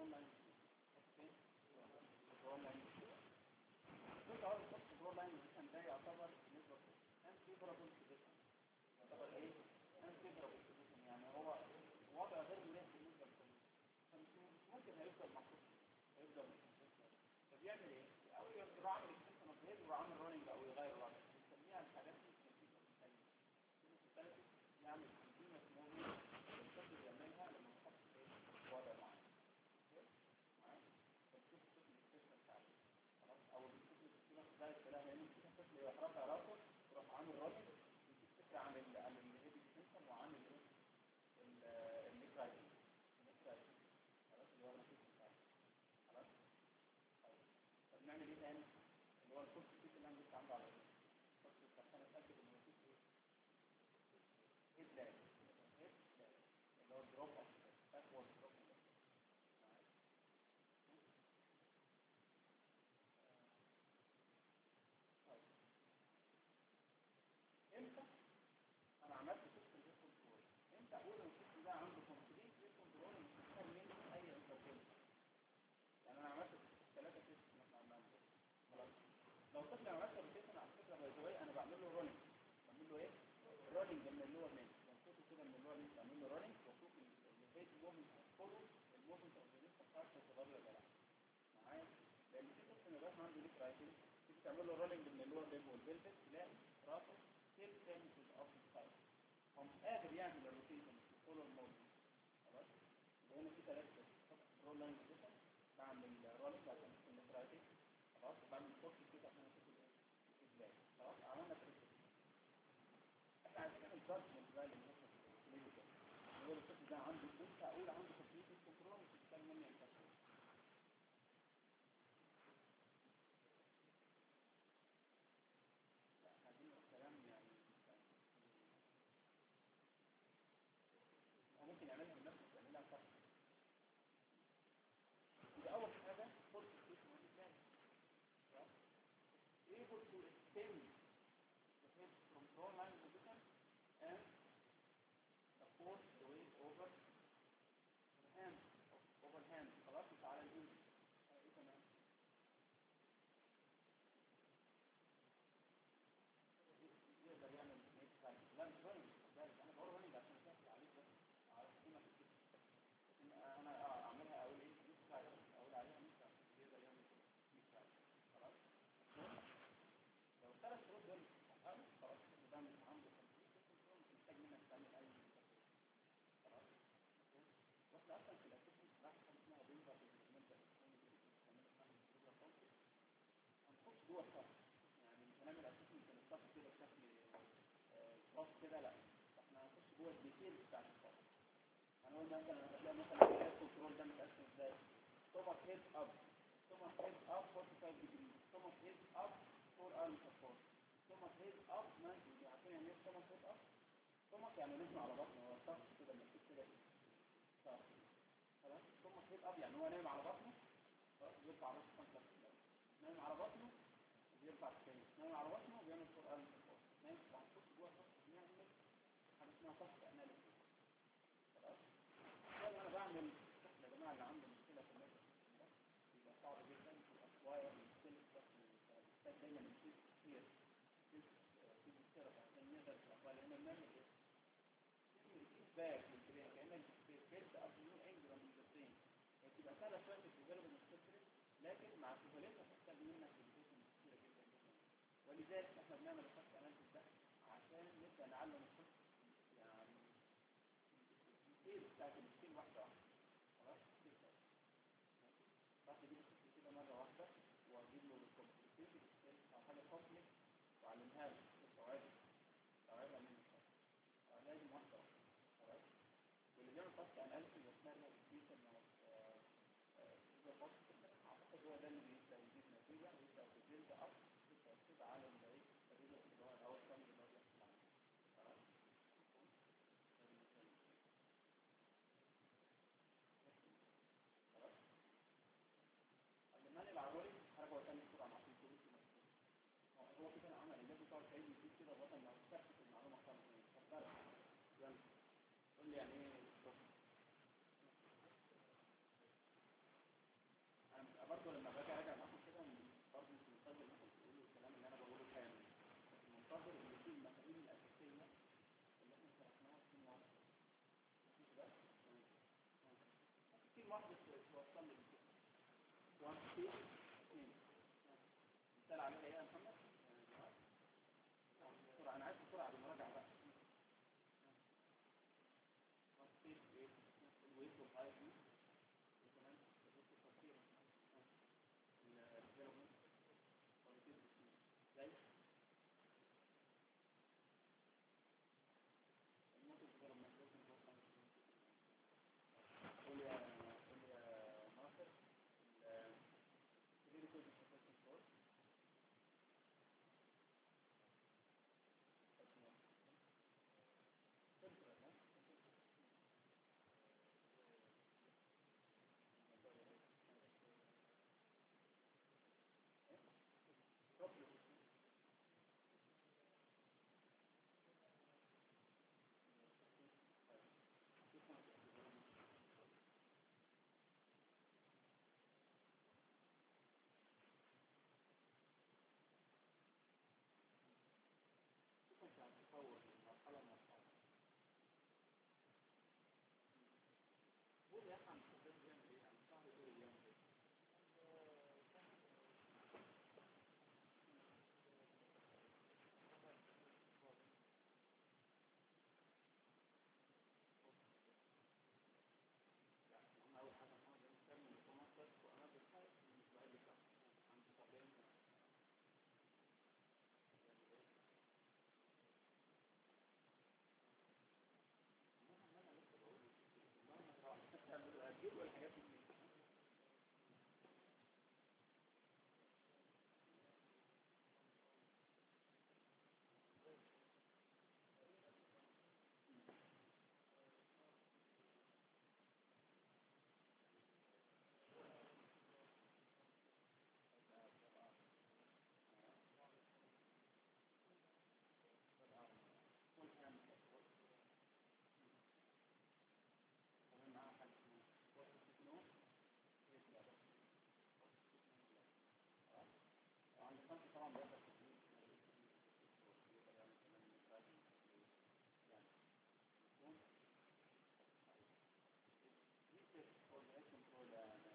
كنترول لاين. اوكي، كنترول لاين. بص اول خط كنترول لاين بوزيشن ده يعتبر بالنسبه للفيبرابل بوزيشن. يعتبر ايه؟ انفيبرابل بوزيشن، يعني هو وضع غير مناسب بالنسبه للكمبيوتر. ممكن هيفضل محطوط، هيفضل محطوط. فبيعمل ايه؟ او يروح عامل اكستنشن اوف هيد ويروح عامل راننج او يغير الوضع. بنسميها الحاجات دي يعمل كونتينوس موفمنت الطفل بيعملها لما يحط في وضع معين. معايا؟ فبتشوف الطفل السيستم بتاعته خلاص، او الطفل السيستم ده الكلام يعني ممكن الطفل يحرك راسه يروح عامل راننج، يديك فكره عن الهيد اكستنشن وعن الايه؟ النيكرايتين. النيكرايتين خلاص اللي هو النتيجه بتاعته. خلاص؟ طيب فبنعمل ايه تاني؟ اللي هو الكورس الكيس اللي انا لسه عنده على الرجل. الكورس عشان اتاكد ان مفيش ايه؟ هيد لاج. هيد لاج اللي هو الدروب اوف باكورد دروب. طيب امتى انا عملت سيستم هيد كنترول؟ امتى اقول ان السيستم ده عنده كومبليت هيد كنترول مش محتاج منه اي انترفيرنس؟ يعني انا عملت 3 سيستم احنا عملناهم خلاص. لو طفل عملت روتيشن على فكره باي ذا واي انا بعمل له رولينج. بعمل له ايه؟ رولينج من اللور لين. بمسكه كده من اللور لين بعمل له رولينج واشوف الهيد موفمنت هتفولو الموفمنت اوف ذا ليفت بتاعته تتغير ولا لا. معايا؟ لان في طفل ما يبقاش عنده ليك رايتنج تيجي تعمل له رولينج من اللور لين والبلفس تلاقي راسه ستيل تاني في الابر سايد. هو مش قادر يعمل الروتيشن مش فولو الموفمنت. خلاص؟ يبقى هنا في 3 رول لاين بوزيشن. بعمل رولينج عشان اشوف الليك رايتنج. خلاص؟ بعمل فورس كده عشان اشوف ازاي. خلاص؟ عملنا 3. احنا عايزين نعمل جادجمنت بقى للموشن كلينيكال. هو الطفل ده عنده امتى اقول عنده كومبليت كنترول مش محتاج مني انترفيرنس. احنا عايزين نقول كلام يعني هو ممكن يعملها بنفسه يعملها صح. يبقى اول حاجه فورس ستيشن ازاي؟ able to extend the head from front line position and support the weight over the hand. overhand. خلاص مش على اليمين. ايه كمان؟ يقدر يعمل نيك سايد. لا مش رننج. انا بقول رننج عشان اسهل عليك بس على قيمه الكتف. انا اعملها اقول ايه؟ نيك سايد. اقول عليها نيك سايد. يقدر يعمل نيك سايد. خلاص؟ لو الثلاث شروط دول اتحققوا خلاص ده مش عنده كنترول مش محتاج منك تعمل اي خلاص. واحنا اصلا في الاسيستنت بناخد حاجه اسمها بيلفر ديفلوبمنتال هنخش جوه الصف. يعني مش هنعمل اسيستنت للصف كده بشكل خاص كده لا. احنا هنخش جوه الديتيلز بتاعت الصف. هنقول مثلا هتلاقي مثلا الهيد كنترول ده متقسم ازاي؟ ستومك هيد اب. ستومك هيد اب 45 ديجري. ستومك هيد اب 4 ارم سبورت. ستومك هيد اب 90 ديجري. عارفين يعني ايه ستومك هيد اب؟ ستومك يعني نزل على بطنه. هو الشخص كده مكتوب كده شخص. خلاص؟ ستومك هيد اب يعني هو نايم على بطنه. خلاص بيرفع راسه 35. نايم على بطنه وبيرفع الثاني. نايم على بطنه وبيعمل 4 ارم سبورت. نايم وهنخش جوه الشخص بنعمل حاجه اسمها شخص اناليسيس. خلاص؟ انا بعمل يا جماعه اللي عنده مشكله في النفس ده بيبقى صعب جدا بيبقى شويه مشكله محتاج دايما يشيل كتير في الثيرابي عشان يقدر يشتغل. لان بنعمل ايه؟ بنعمل فيدباك للبرين كانك بتبيلد اب نيو انجرام للبرين. هي بتبقى سهله شويه في الديفلوبمنت الفكري لكن مع سهولتها بتحتاج منك ديفيشن كتيره جدا جدا. ولذلك احنا بنعمل الشخص اناليسيس ده عشان نبدا نعلم الشخص يعني الديتيلز بتاعت السكيل واحده واحده. خلاص كده بس اجيب الشخص كده مره واحده واجيب له الكومبليكيشن سكيل او حاجه كومبلكس واعلمها له استوعبها منه لازم واحده واحده. خلاص واللي بيعمل فاست اناليسيس اسمها الانفيشن اعتقد هو ده اللي بيبدا يجيب نتيجه ويبدا يبيلد اب تاثير على الريزلت اللي هو الاول كامل اللي هو بيحصل عليه. خلاص خلاص علماني العروري حاجه وثانيه بسرعه مع الكمبيوتر. هو كده عمل لازم تقعد تعيد وتزيد كده لغايه ما تثبت المعلومه خالص. اتفضل يلا قول لي يعني ايه لحظه توصل لي كده 1 2 2 مثال عليها ايه يا محمد؟ بسرعه انا عايز بسرعه بالمراجعه بقى 1 2 ايه الويت والهايت دي وكمان الريسك تفكير الديفلوبمنت زي الموتور ديفلوبمنت قول يا ناصر الكلينيكال بروفيشنال كورس تطور من مرحله لمرحله قول يا اخي عن الشباب بيعمل ايه عن الشهر دول بيعمل ايه هم اول حاجه هم بيعملوا المنطق وانا بالحاجه بالنسبه لي عند طبيعي هتجيبوا الحاجات دي كمان معاها حاجه اسمها وقت التكنو وعند خمسه طبعا بياخد تكنيك يعني كمان يعني يكون دي كنترول ايه كنترول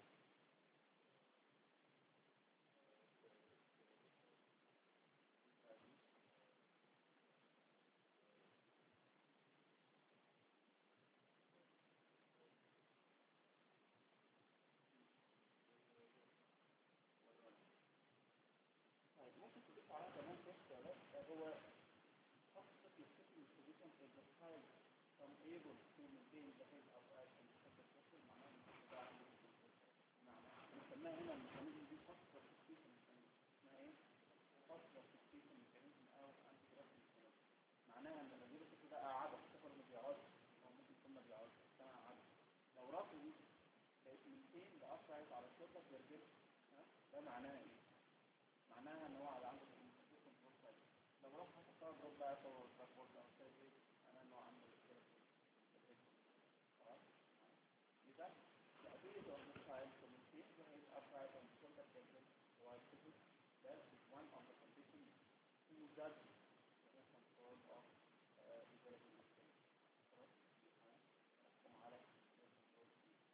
طيب ممكن تضيف عليها كمان تيست يا باشا هو خاصة السيستم السوليوشن is the child unable to maintain the head upright and protect the system معناها ان ده عنده معناها بنسميها هنا الميكانيزم دي خاصة السيستم ميكانيزم اسمها ايه؟ خاصة السيستم ميكانيزم او انتي جرافيك ميكانيزم معناها ان لو جيت الطفل ده قعدك الطفل ما بيقعدش او ممكن يكون ما بيقعدش بس انا قعدت لو راسه دي بقت maintain the upright على الشوكة بيرجل ده معناها ايه؟ معناها ان هو عنده كونترول فرصه لو راح حصل دروب بقى فور باكورد او سيرفي معناها ان هو عنده مشكله في الرجل خلاص يبقى the ability of the child to maintain the head upright and shoulder bended while sitting that is one of the conditions to judge the control of developing stage خلاص نحكم على الكنترول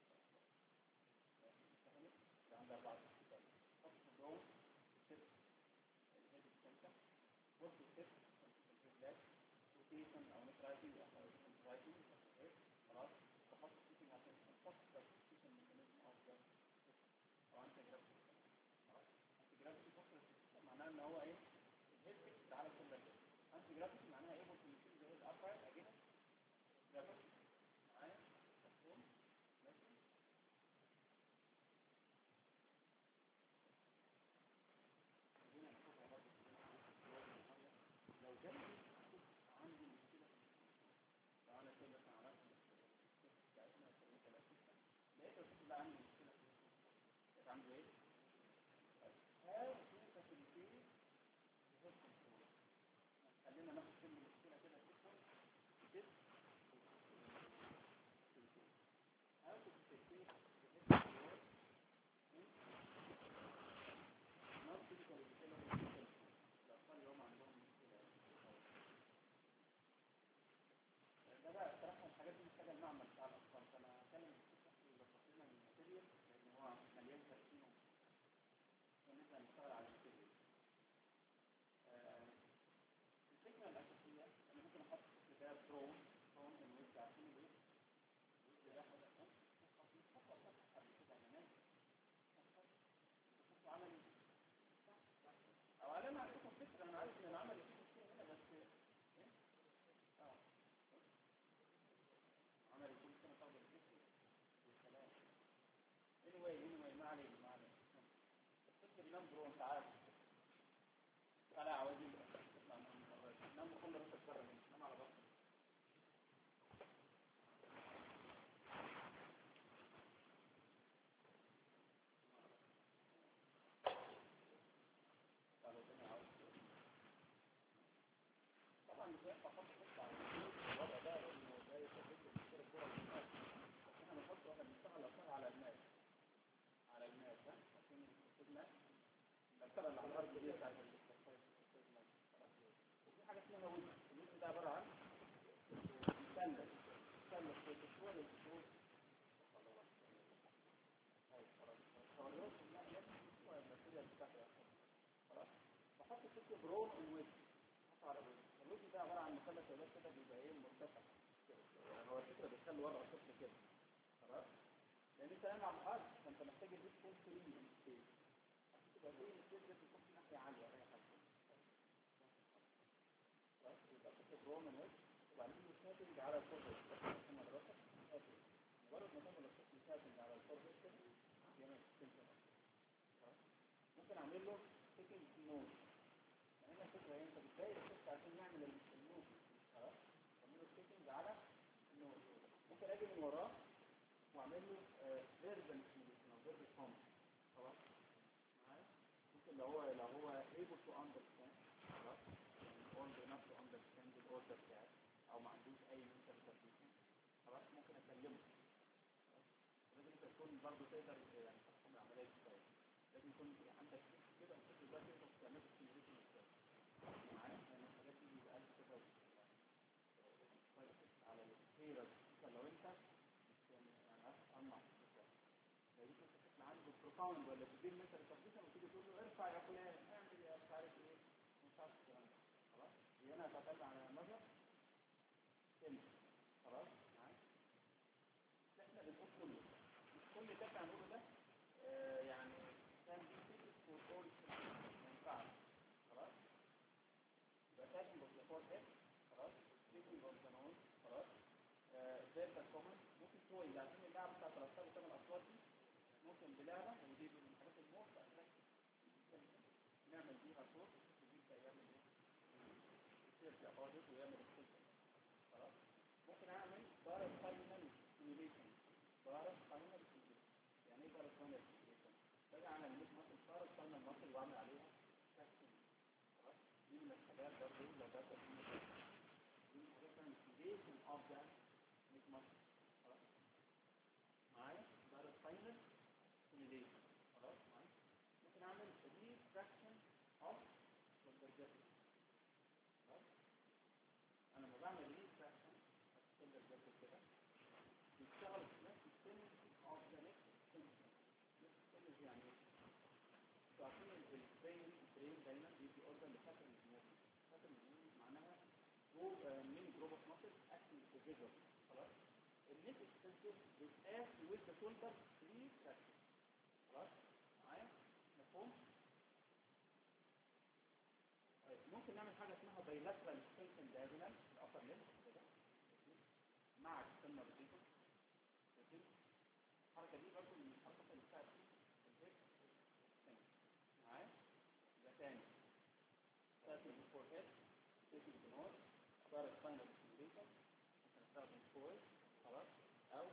فهمت؟ ده عندها بعض الكتاب خط دول ست الهيد السنتر برضه ست الرجلات روتيشن او نترايتنج او نترايتنج خلاص وخط السيتنج عشان نفكر السيتنج ميكانيزم اوف ذا او انت جرافيك خلاص انت جرافيك فكر السيتنج معناها ان هو ايه الهيد فيكس على كل ده انت جرافيك معناها ايه ممكن يكون زي الهيد ابرايت اجين جرافيك معايا مفهوم ماشي خلينا نشوفها برضه لو جالي عندي مشكله لو انا كده مثلا عملت بتاعتنا سويت 30 لقيت الطفل ده عنده مشكله في لقيت عنده ايه؟ هاو تو فاسيليتيت هيد كنترول خلينا ناخد كل مشكله كده سيكونس ستيب هاو تو فاسيليتيت هيد كنترول نوت فيزيكال ديفلوبمنت الاطفال اللي هم عندهم مشكله ده بقى الصراحه الحاجات دي محتاجه المعمل بتاع الاطفال فانا هكلم الدكتور اللي يظبط لنا الماتيريال الكسره اللي على الارض دي بتاعت وفي حاجه اسمها ويد. الويد ده عباره عن مثلث كده الكسور الخريطة الماتيريال بتاعتي خلاص. بحط فكره برون ويد على ويد. الويد ده عباره عن مثلث كده بيبقى ايه مرتفع يعني. هو الفكره بتخلي وضع الطفل كده خلاص. لان انت نايم على الارض فانت محتاج البيت يكون فري من سبيس. تبقى فري من سبيس ده بيكون في ناحيه عاليه اي حاجه خلاص. يبقى فكره برون ويد وبعدين الساتنج على الكوربس عشان مدرسه ساتنج. مجرد ما تعمل الطفل ساتنج على الكوربس كده يعمل اكستنشن خلاص. ممكن اعمل له سيتنج نود. يعني هنا الفكره انت بتضايق الطفل عشان يعمل النود خلاص. تعمل له سيتنج على النود. ممكن اجي من وراه واعمل له فيربال سيميوليشن او فيربال كومنت خلاص معايا. ممكن لو هو able to understand خلاص يعني old enough to understand الاوردر بتاعي او ما عندوش اي mental condition خلاص ممكن اكلمه خلاص. لازم انت تكون برضه تقدر يعني تحكم العمليه ازاي. لازم يكون عندك كده الطفل ده تقدر تعمل له سيميوليشن ازاي معايا. لان الحاجات دي بيبقى لها كده على الهيرز لو انت يعني اصنع لو انت الطفل عنده بروفاوند ولا كبير مثلا كونديشن وتيجي تقول له ارفع يا فلان اعمل يا مش عارف ايه مش عارف الكلام ده خلاص. دي انا هتعتمد على النظر سن خلاص معايا. احنا بنقول كله مش كل اللي احنا هنقوله ده يعني كان بيفيد فور اول ما ينفعش خلاص. يبقى تاجنج اوف ذا فور هيد خلاص. تاجنج اوف ذا نوز خلاص. فيربال كومنت. ممكن توي عشان اللعبه بتاعت الاطفال بتعمل الاصوات دي ممكن بلعبه ودي من الحاجات الموت نعمل بيها صوت وبيبدا يعمل ايه؟ يرجع خالص ويعمل الصوت خلاص. ممكن اعمل بارا فاينل سيميوليشن. بارا فاينل سيميوليشن يعني ايه بارا فاينل سيميوليشن؟ باجي اعمل مثلا بارا فاينل مصل واعمل عليها تاكسين خلاص. دي من الحاجات برضه لو ده دي من الحاجات بتعمل سيميوليشن اوف ذا ميك مصل خلاص معايا. بارا فاينل سيميوليشن خلاص معايا. ممكن اعمل ريفراكشن اوف كونفرجنس خلاص. انا لما بعمل ريفراكشن اوف كونفرجنس كده بيشتغل في نفس السينرجي اوف ذا نكست سينرجي. نفس السينرجي يعني ايه؟ تعرفين البرين دايما بيدي اوردر لفاتر الموفمنت. فاتر الموفمنت معناها مين جروب اوف ماسل اكتنج توجذر خلاص. النيك اكستنسور بيتقاس ويز ذا شولدر ريفراكشن خلاص معايا مفهوم؟ طيب ممكن نعمل حاجه اسمها بايلاترال اكستنشن دايجونال الابر ليمب كده مع السنه بتاعته. الحركه دي برضه من الحركات اللي بتاعت الهيك معايا. يبقى تاني ستارتنج فور هيد ستيشن بنور صار سباينال ستيميوليشن ممكن استخدم كويل خلاص او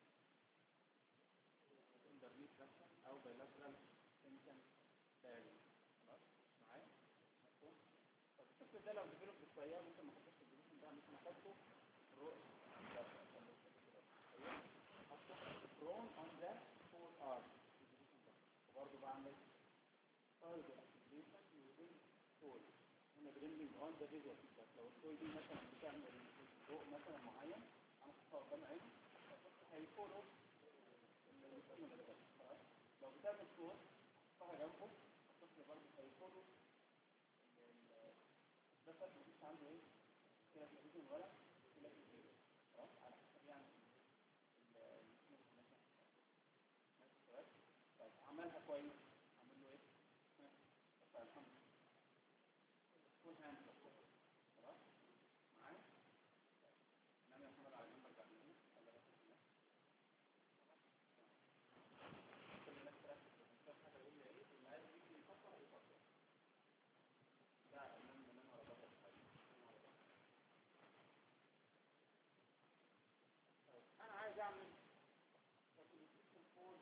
اندرنيت فراكشن او بايلاترال اكستنشن دايجونال خلاص معايا مفهوم. طب الشكل ده لو ديفلوب شويه ممكن ما احطش الديفلوب ده ممكن احطه احطه برون اون ذا فور ارم وبرضه بعمل further activation using toy. هنا برينجينج اون ذا فيجوال فيدباك. لو التوي دي مثلا بتعمل ضوء مثلا معين انا حاططها قدام عيني هيفولو المسمى ده خلاص. لو بتعمل صوت حطها جنبه الطفل برضه هيفولو ده فرق مفيش عنده ايه كده في الاذن ولا كده في الايد خلاص على حسب يعني طيب عملها كويس عمل له ايه؟ طيب الحمد لله فول هاند خلاص معايا. نعمل محمد على جنبك بعد منه خلي بالك منه كل الناس تركز في حاجه يقول لي ايه اللي عايز يجي يفكر يفكر لا انما على ظهر الحاجه انا عايز اعمل فاسيليتيشن فور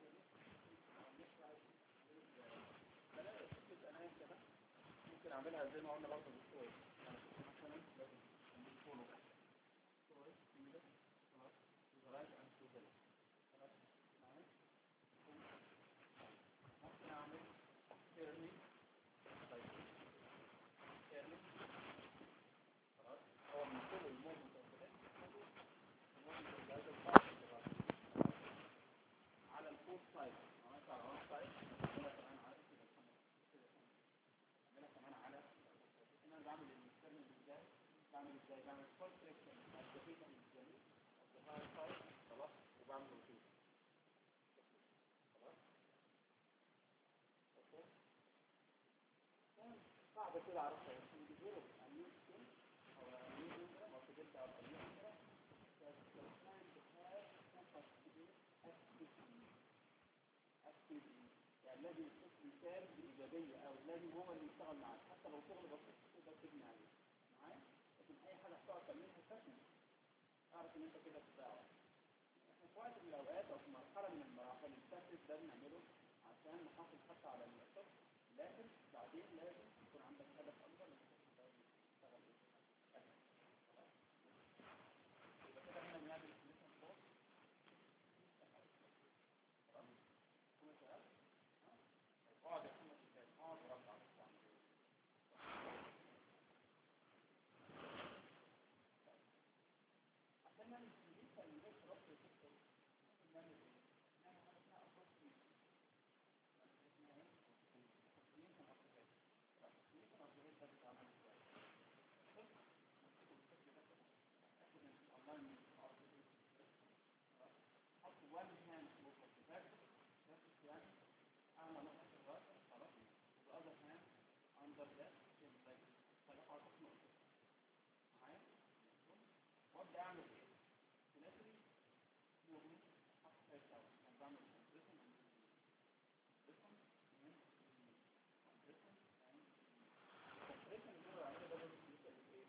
بلاقي فكره انا كده ممكن اعملها زي ما قلنا برضه بالكويس. انا كنت مثلا لازم بالكولو كويس كده خلاص رايت اند تو ذا خلاص معايا. ممكن اعمل تيرنينج واحده كده عرفتها يمكن ديفلوب اميون سكين او اميون سيستم او تجد او اميون سيستم يعني لازم الطفل يشارك بايجابيه او لازم هو اللي يشتغل معاك حتى لو شغل بسيط تقدر تبني عليه معايا لكن اي حاجه هتقعد تعملها فاشل اعرف ان انت كده بتضيع احنا في وقت من الاوقات او في مرحله من المراحل الفاشل ده بنعمله عشان نحافظ حتى على الطفل لكن بعدين لازم يكون عندك هدف اكبر من الطفل ده يشتغل بيه يبقى كده هنا بنعمل سليشن بوست اقعد يا محمد اقعد ورفع عشان نعمل سليشن من غير ربط الطفل نعمل ايه؟ نعمل حاجه اسمها ابروش one hand movement to vertical يعني أعمل نقطة الرأس خلاص the other hand under that like طريقة على تخنق معايا وأبدأ أعمل إيه؟ سيمتري movement حتى يتساوي أنا بعمل compression and compression اللي أنا بعمله ده بس بالنسبة لإيه؟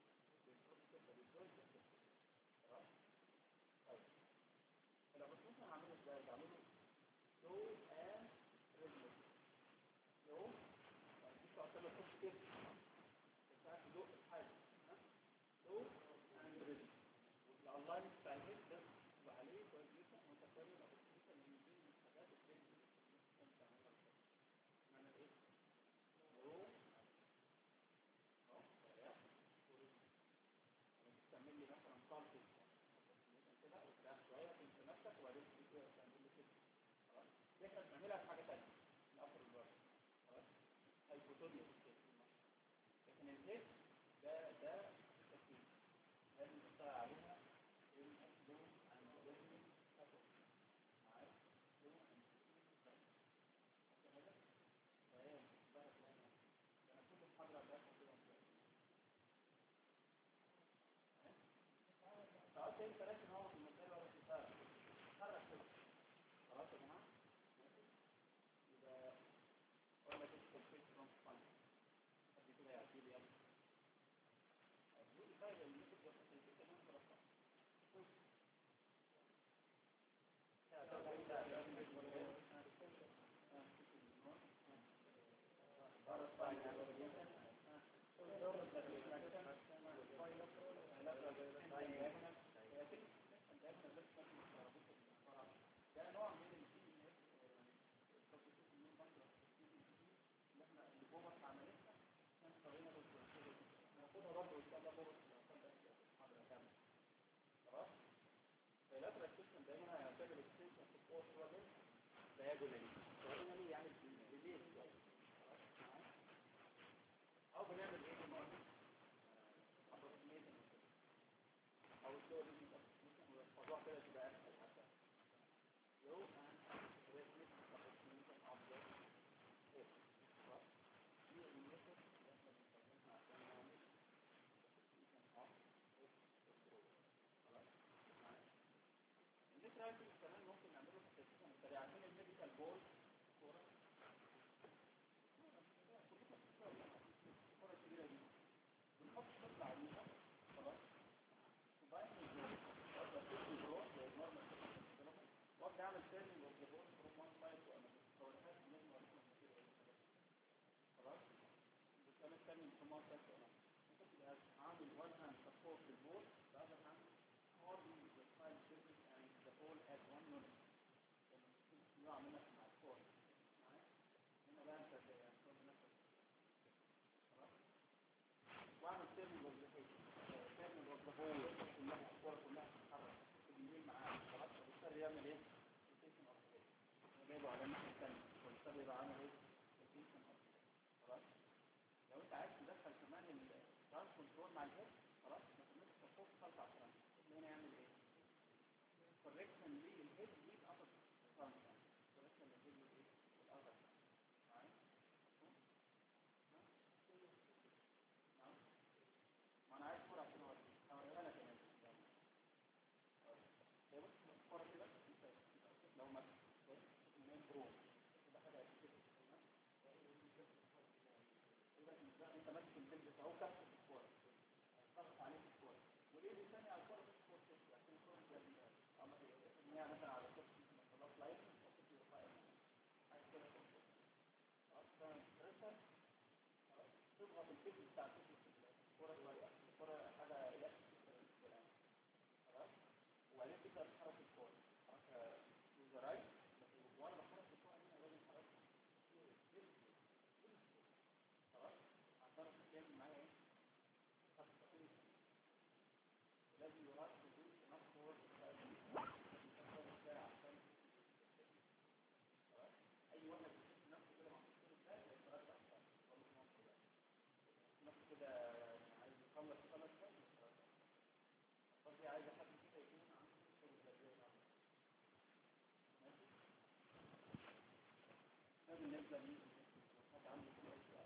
خلاص؟ طيب لو مثلا هعمله إزاي؟ بعمله لو and ريجلر لو يعني دي تعتبر خط كده بتاعت لو الحاجة لو and ريجلر والأونلاين بتاع الهيد ده تبقى عليه كويس جدا متكرر أو خصوصا من دي الحاجات اللي ممكن تعملها معنى إيه؟ لو تعمل لي مثلا صالح كده وتريح شوية تنسى نفسك وبعدين تيجي كده تعمل لي كده خلاص فكرة تعملها في حاجة تانية الأفر الواحد خلاص هيبوتونيا لكن الهيد ده تكتيك لازم تشتغل عليها لو عن لازم تاخد معاك لو عن هذا فهي بقى أنا كل محاضرة بقى كده فقلت انت لازم هو في المثال ولا في الفرق تحرك كده خلاص يا جماعه يبقى قلنا كده كونفيت فروم سباين قد كده يعطي لي يلا الجزء الفايده اللي ممكن تبقى في كده من خلاص ده نوع من اللي احنا اللي جوه في عمليتنا عشان طريقنا بالكونسيل هناخدها برضه ان شاء الله جوه المحاضره كامله خلاص فالاترا سيستم دايما هيعتبر السيستم في القوه الصغيره دايجونالي دايجونالي يعني بيزيد شويه خلاص او بنعمل ايه بالمره ابروكسيميشن او الصور دي ممكن الموضوع كده تبقى اسهل حتى لو ان ريتميك ابروكسيميشن اوف ذا هيد خلاص دي الميثود اللي احنا بنستخدمها عشان نعمل ابروكسيميشن اوف خلاص النترايتنج كمان ممكن نعمله في التسخين السريع عشان الميديكال بول صوره الصوره الكبيره دي بنحط شطه عليها خلاص وبعدين وابدا اشوف الجروح زي النورمال وابدا اعمل تيرنينج اوف ذا بول فروم وان سايد تو انذر هو الحاجه اللي احنا خلاص بالكلام الثاني فروم وان سايد تو انذر ممكن تبقى عامل وان هاند سبورت البول بعدها عامل holding the spine surface and the ball at one unit نوع منها مع الكور معايا هنا بقى انت هتكون نفسك خلاص واعمل تيرنينج اوف ذا هيد تيرنينج اوف ذا بول كلها الكوره كلها تتحرك اليمين معاه خلاص فبالتالي يعمل ايه؟ روتيشن اوف هيد جايبه على الناحيه الثانيه وبالتالي يبقى عامل ايه؟ روتيشن اوف هيد خلاص لو انت عايز تدخل كمان الترانس كنترول مع الهيد خلاص ما تعملش سبورت خالص على الترانس هنا يعمل ايه؟ correction للهيد دي الأفر فرانس correction للهيد ايه؟ الأفر معايا؟ فهو كف في الكوره ضغط عليه في الكوره وليه بيسمي على الكوره في الكوره عشان الكوره ان هي مثلا على الكوره خلاص لايف وكنت يرفع عايز كده خلاص بريشر تضغط الكتف بتاع الكوره شويه الكوره حاجه الاستيك خلاص وبعدين تبدا تحرك الكوره حركه رايت وانا بحرك الكوره هنا لازم احرك خلاص عشان تعمل معايا ايه لازم يراقب الجزء نفسه اي واحد بيحس نفسه كده محطوط ازاي يترجع نفسه كده عايز يخلص قصدي عايز حد كده يكون عنده شغل زي ماشي ده بالنسبه لي حد عنده كده سؤال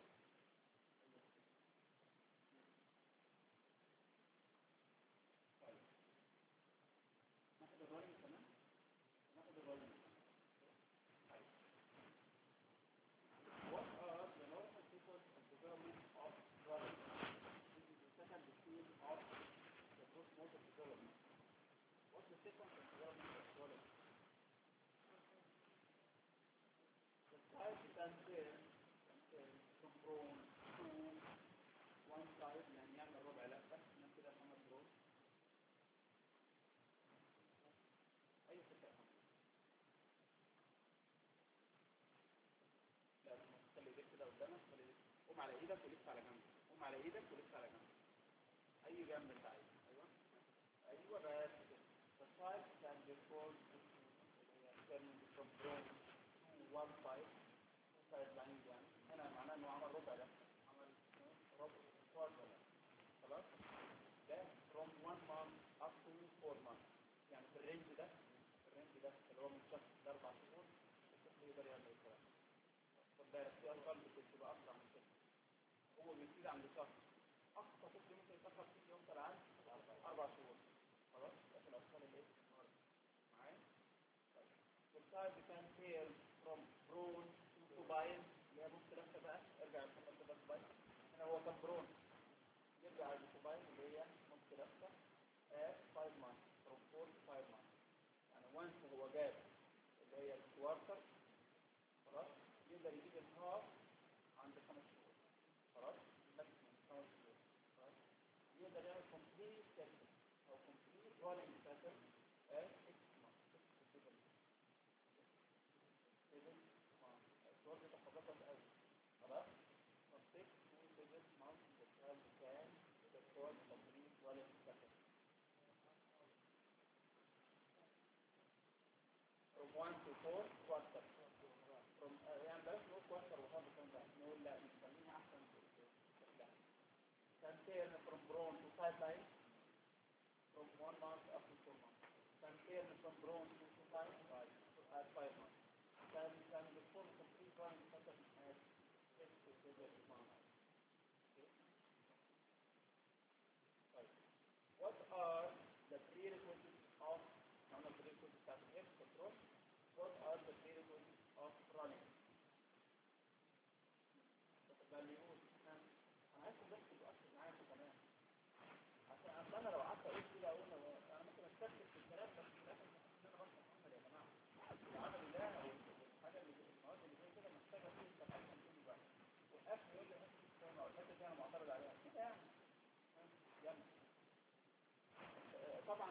طيب ناخد الراي كمان ناخد الراي What are the normal sequence of development of running? This is the second field of the postmortem development. What's the sequence of development of running? The type can turn from prone to one side يعني يعمل ربع لفة من كده 5 درون أي فكرة لا خلي ايدك كده قدامك قوم على ايدك ولف على جنب قوم على ايدك ولف على جنب اي جنب انت عايزه ايوه بس the side can be called from prone to one side side line يعني هنا معناه انه عمل ربع لفة عمل ربع كوارتر خلاص ده from 1 month up to 4 months يعني في الرينج ده اللي هو من شهر ل 4 شهور الطفل يقدر يعمل الكلام خد بالك في اطفال بتبقى اسرع من كده هو بيزيد عند شهر اقصى طفل ممكن يتاخر فيه يوصل عند 4 شهور خلاص ده في الاطفال اللي معايا طيب والسايد كان فير from prone to supine اللي هي نص لفه بقى ارجع للخطه كده supine هنا هو كان برون يرجع للسوباين اللي هي نص لفه at 5 months from 4 to 5 months يعني وانس هو جاب اللي هي الكوارتر خلاص يقدر يجيب الهاف عند 5 شهور خلاص ماكسيموم 5 شهور خلاص يقدر يعمل كومبليت سيركل او كومبليت رولينج سيركل at 6 months 7 months الصور دي تحفظها قوي خلاص from 6 to 7 months the child can perform complete rolling cycle. From 1 to 4 quarter. From يعني بلاش نقول quarter وهذا كان ده نقول لا نسميها أحسن لا. Can turn from brown to sideline from 1 month up to 4 months. Can turn from brown to sideline at 5 months. Can perform complete rolling cycle at 6 to 7 months. What are the prerequisites of control? What are the prerequisites of running? Values. أنا عايز بس تبقى معايا كمان. عشان أنا لو قعدت أقول كده أقول أنا ممكن أستكشف في الكلام بس في الآخر أنا بس محمد يا جماعة. العمل ده أو الحاجة اللي المواد اللي زي كده محتاجة فيه تفهم كل واحد. والأخر يقول لي أنا الحتة دي أنا معترض عليها كده يعني. يلا. طبعا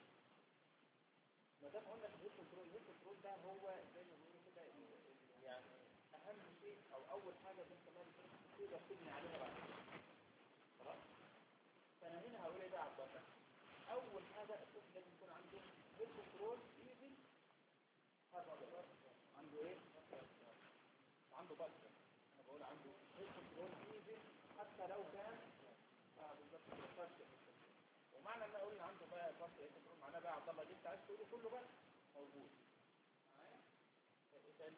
ما دام قلنا الهيد كنترول ده هو زي ما بيقولوا كده يعني اهم شيء او اول حاجه زي ما تقدر تبني عليها بعد كده خلاص فانا هنا هقول ايه بقى عبد الله اول حاجه الطفل لازم يكون عنده هيد كنترول ايزي هذا عنده ايه عنده بطل انا بقول عنده هيد كنترول ايزي حتى لو كان بالظبط فرق ومعنى ان اقول عنده بقى فرق ايه كنترول معناه بقى عبد الله اللي انت عايز تقوله كله بقى موجود معايا ايه تاني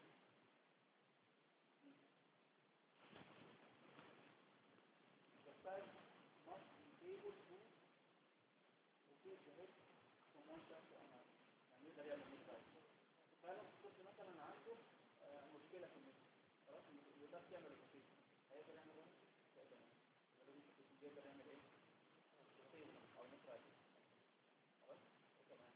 the child must be able to rotate the head from one side to another يعني يقدر يعمل مثال فعلا الطفل مثلا عنده مشكله في النص خلاص يقدر يعمل روتيشن هيقدر يعمل روتيشن يقدر يقدر يعمل ايه؟ روتيشن او نيوتراليزيشن. خلاص؟ تمام.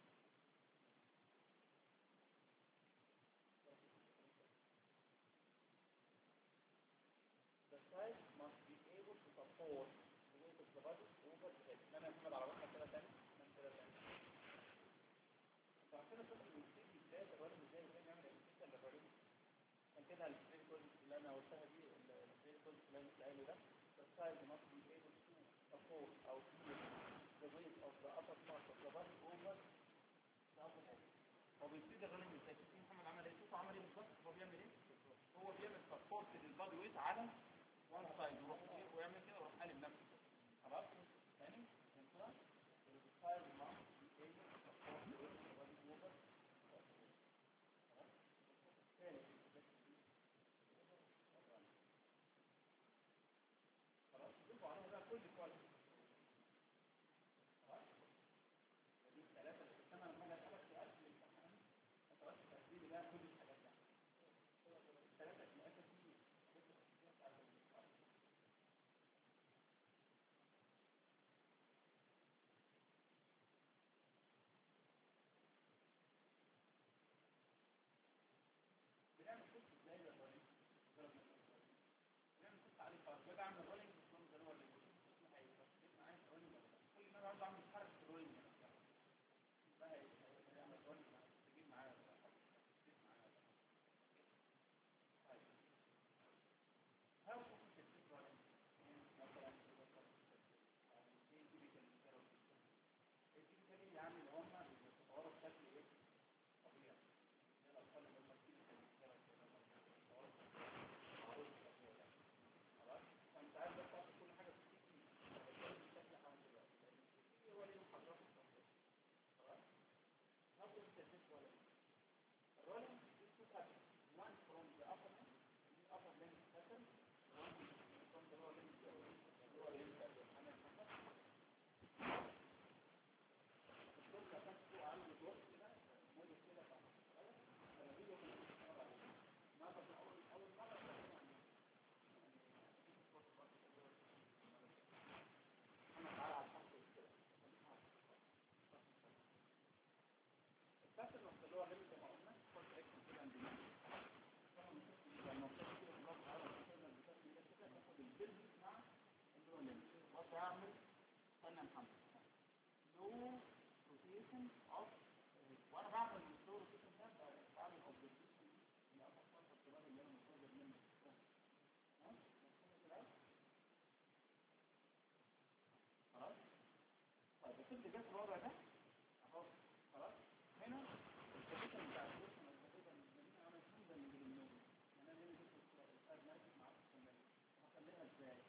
The site must be able to support the weight of the body over the head. انا محمد على واحد كده تاني، كده تاني. فعشان كده فاكر الستيج ازاي الراجل ازاي كان يعمل اكسسوار للراجل. عشان كده الستيج كويس اللي انا قلتها دي الستيج كويس اللي انا قايله ده. The site must be able to support او feel the weight of the upper part of the body over the upper head. هو بيبتدي الرننج ازاي؟ شوفوا محمد عمل ايه؟ شوفوا عمل ايه بالظبط؟ هو بيعمل ايه؟ هو بيعمل سبورت للبادي ويت على وان سايد يروح ايه ويعمل كده ويروح قالب نفسه. خلاص؟ تاني؟ كده؟ السايد ماست بي ايبل تو سبورت ذا ويت اوف ذا بادي اوفر. خلاص؟ تاني خلاص؟ شوفوا عليها بقى كل كواليتي. خلاص؟ دي الثلاثة اللي استنى لما اجي اسالك سؤال في الامتحان انت بس تحدد لي بقى كل الحاجات دي. الثلاثة الاساسيين بنعمل كتب ازاي للرننج؟ بنعمل كتب عليه فرق باجي اعمل رولينج في النظام اللي هو اللي هيبقى معايا رولينج ولا لا؟ كل ما انا عاوز اعمل حركه رولينج ده هيعمل رولينج تجيب معايا ولا لا؟ تجيب معايا ولا لا؟ طيب هاو ممكن تكتب رولينج؟ مثلا ايه تيبيكال ثيرابي؟ التيبيكال يعني اللي هم بيتصوروا بشكل ايه؟ طبيعي. الاطفال اللي هم التيبيكال ثيرابي خلاص؟ فانت عايز بس تعرف كل حاجه بتيجي بشكل عام دلوقتي لان التيبيكال هو اللي محركه التفصيل. خلاص؟ ناخد التدريس ولا الرولينج is two patterns. One from the upper limb, the upper limb pattern. One from the lower limb, the lower limb pattern. أنا الحسن. الدور كان فوق عنده دور كده، مود كده تحت. أنا دي يوم الأسبوع عليه. ما بس أول مرة أنا تعالى على الحق كده. الباترن of the lower limb زي ما قلنا first action كده عندنا. لما بتيجي كده بالظبط على الكلمه اللي بتاخد كده تاخد البيلد مع اللون برضه اعمل استنى محمد لو روتيشن اوف وانا بعمل لو روتيشن ده بعمل اوبزرفيشن من اخر فتره الشباب اللي انا متواجد منه خلاص. طيب وصلت جت الوضع ده اهو. خلاص هنا البوزيشن بتاع الجسم الخطيطه المدينه انا الحمد لله من النوم انا ليه جبت الارنب مع السمنه هخليها ازاي؟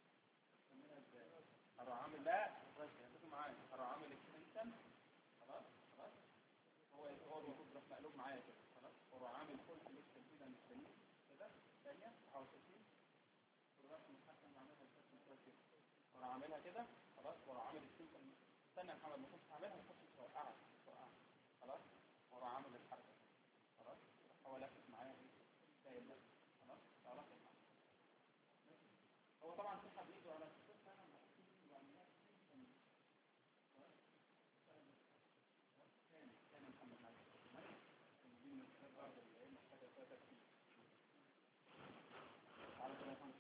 هروح عامل لا ركزوا معايا هروح عامل اكستنشن. خلاص هو المفروض يروح مقلوب معايا كده. خلاص واروح عامل فول سليكشن كده مستنيه كده ثانيه او 60 والرسم المتحكم بعملها بشكل كده واروح عاملها كده. خلاص واروح عامل اكستنشن. استنى يا محمد ما كنتش هعملها ما كنتش توقعها. خلاص واروح عامل الحركه. خلاص هو لافف معايا ايه سايب ده. خلاص تعرف هو طبعا في حد يجي على الصوت انا مكتوب وعملها كان محمد معايا دي من الخبرات اللي هي محتاجه فيها تركيز على كده كان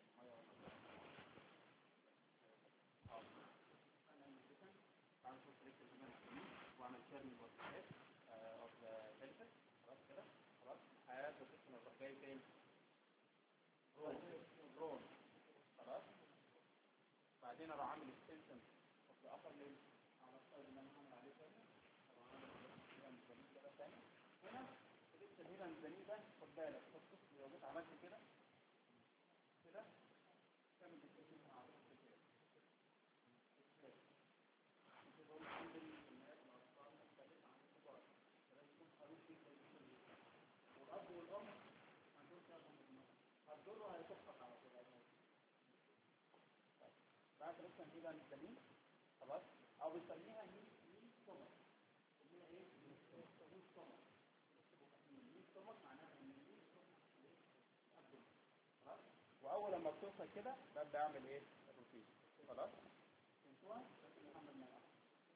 تعالوا نشوف طريقه الجمال واعمل كيرن والحاجات اوف ذا بنفيت. خلاص كده خلاص حياه القسم الرجاي فين؟ رول. خلاص بعدين اروح عامل اكستنشن اوف ذا ابر ليم على السايد اللي انا هعمل عليه تاني. اروح عامل كده ميزانيه كده تاني. هنا لسه هنا الميزانيه ده خد بالك بص لو جيت عملت كده كده تعمل اكستنشن على الرأس كده. بقول الحمد لله الناس الارقام مختلفه عن الكبار. لازم يكون حريص في البوزيشن والاب والام عندهم شغل مجموعه هتضره هيتفق على طول. بعد لسه كده نسميه خلاص او بنسميها مين سمك. اللي هي ايه؟ مين سمك. مين سمك معناها ان مين سمك خلاص. واول لما بتوصل كده ببدا اعمل ايه؟ الروتين خلاص فهمتوها؟ بس محمد ما يقع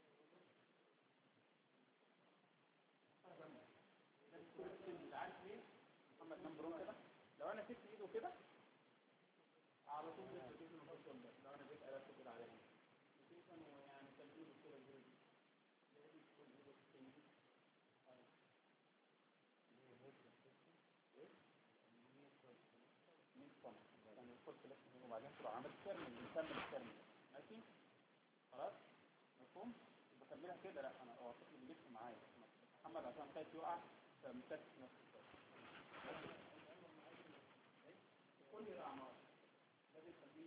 كل السن عارف ليه؟ محمد نام برون كده لو انا سبت ايده كده على طول بتجيب له البطل ده لو انا جيت قلبته كده عليه خصوصا ويعني تجيب الصوره الجديده دي لازم تكون ايده تنزل يعني الفرق لسه وبعدين تبقى عملت ترمي نكمل الترمي ماشي خلاص مفهوم بكملها كده لا انا هو الطفل بيلف معايا محمد عشان خايف يقع فمسكت نفسه كل الاعمار لازم تديه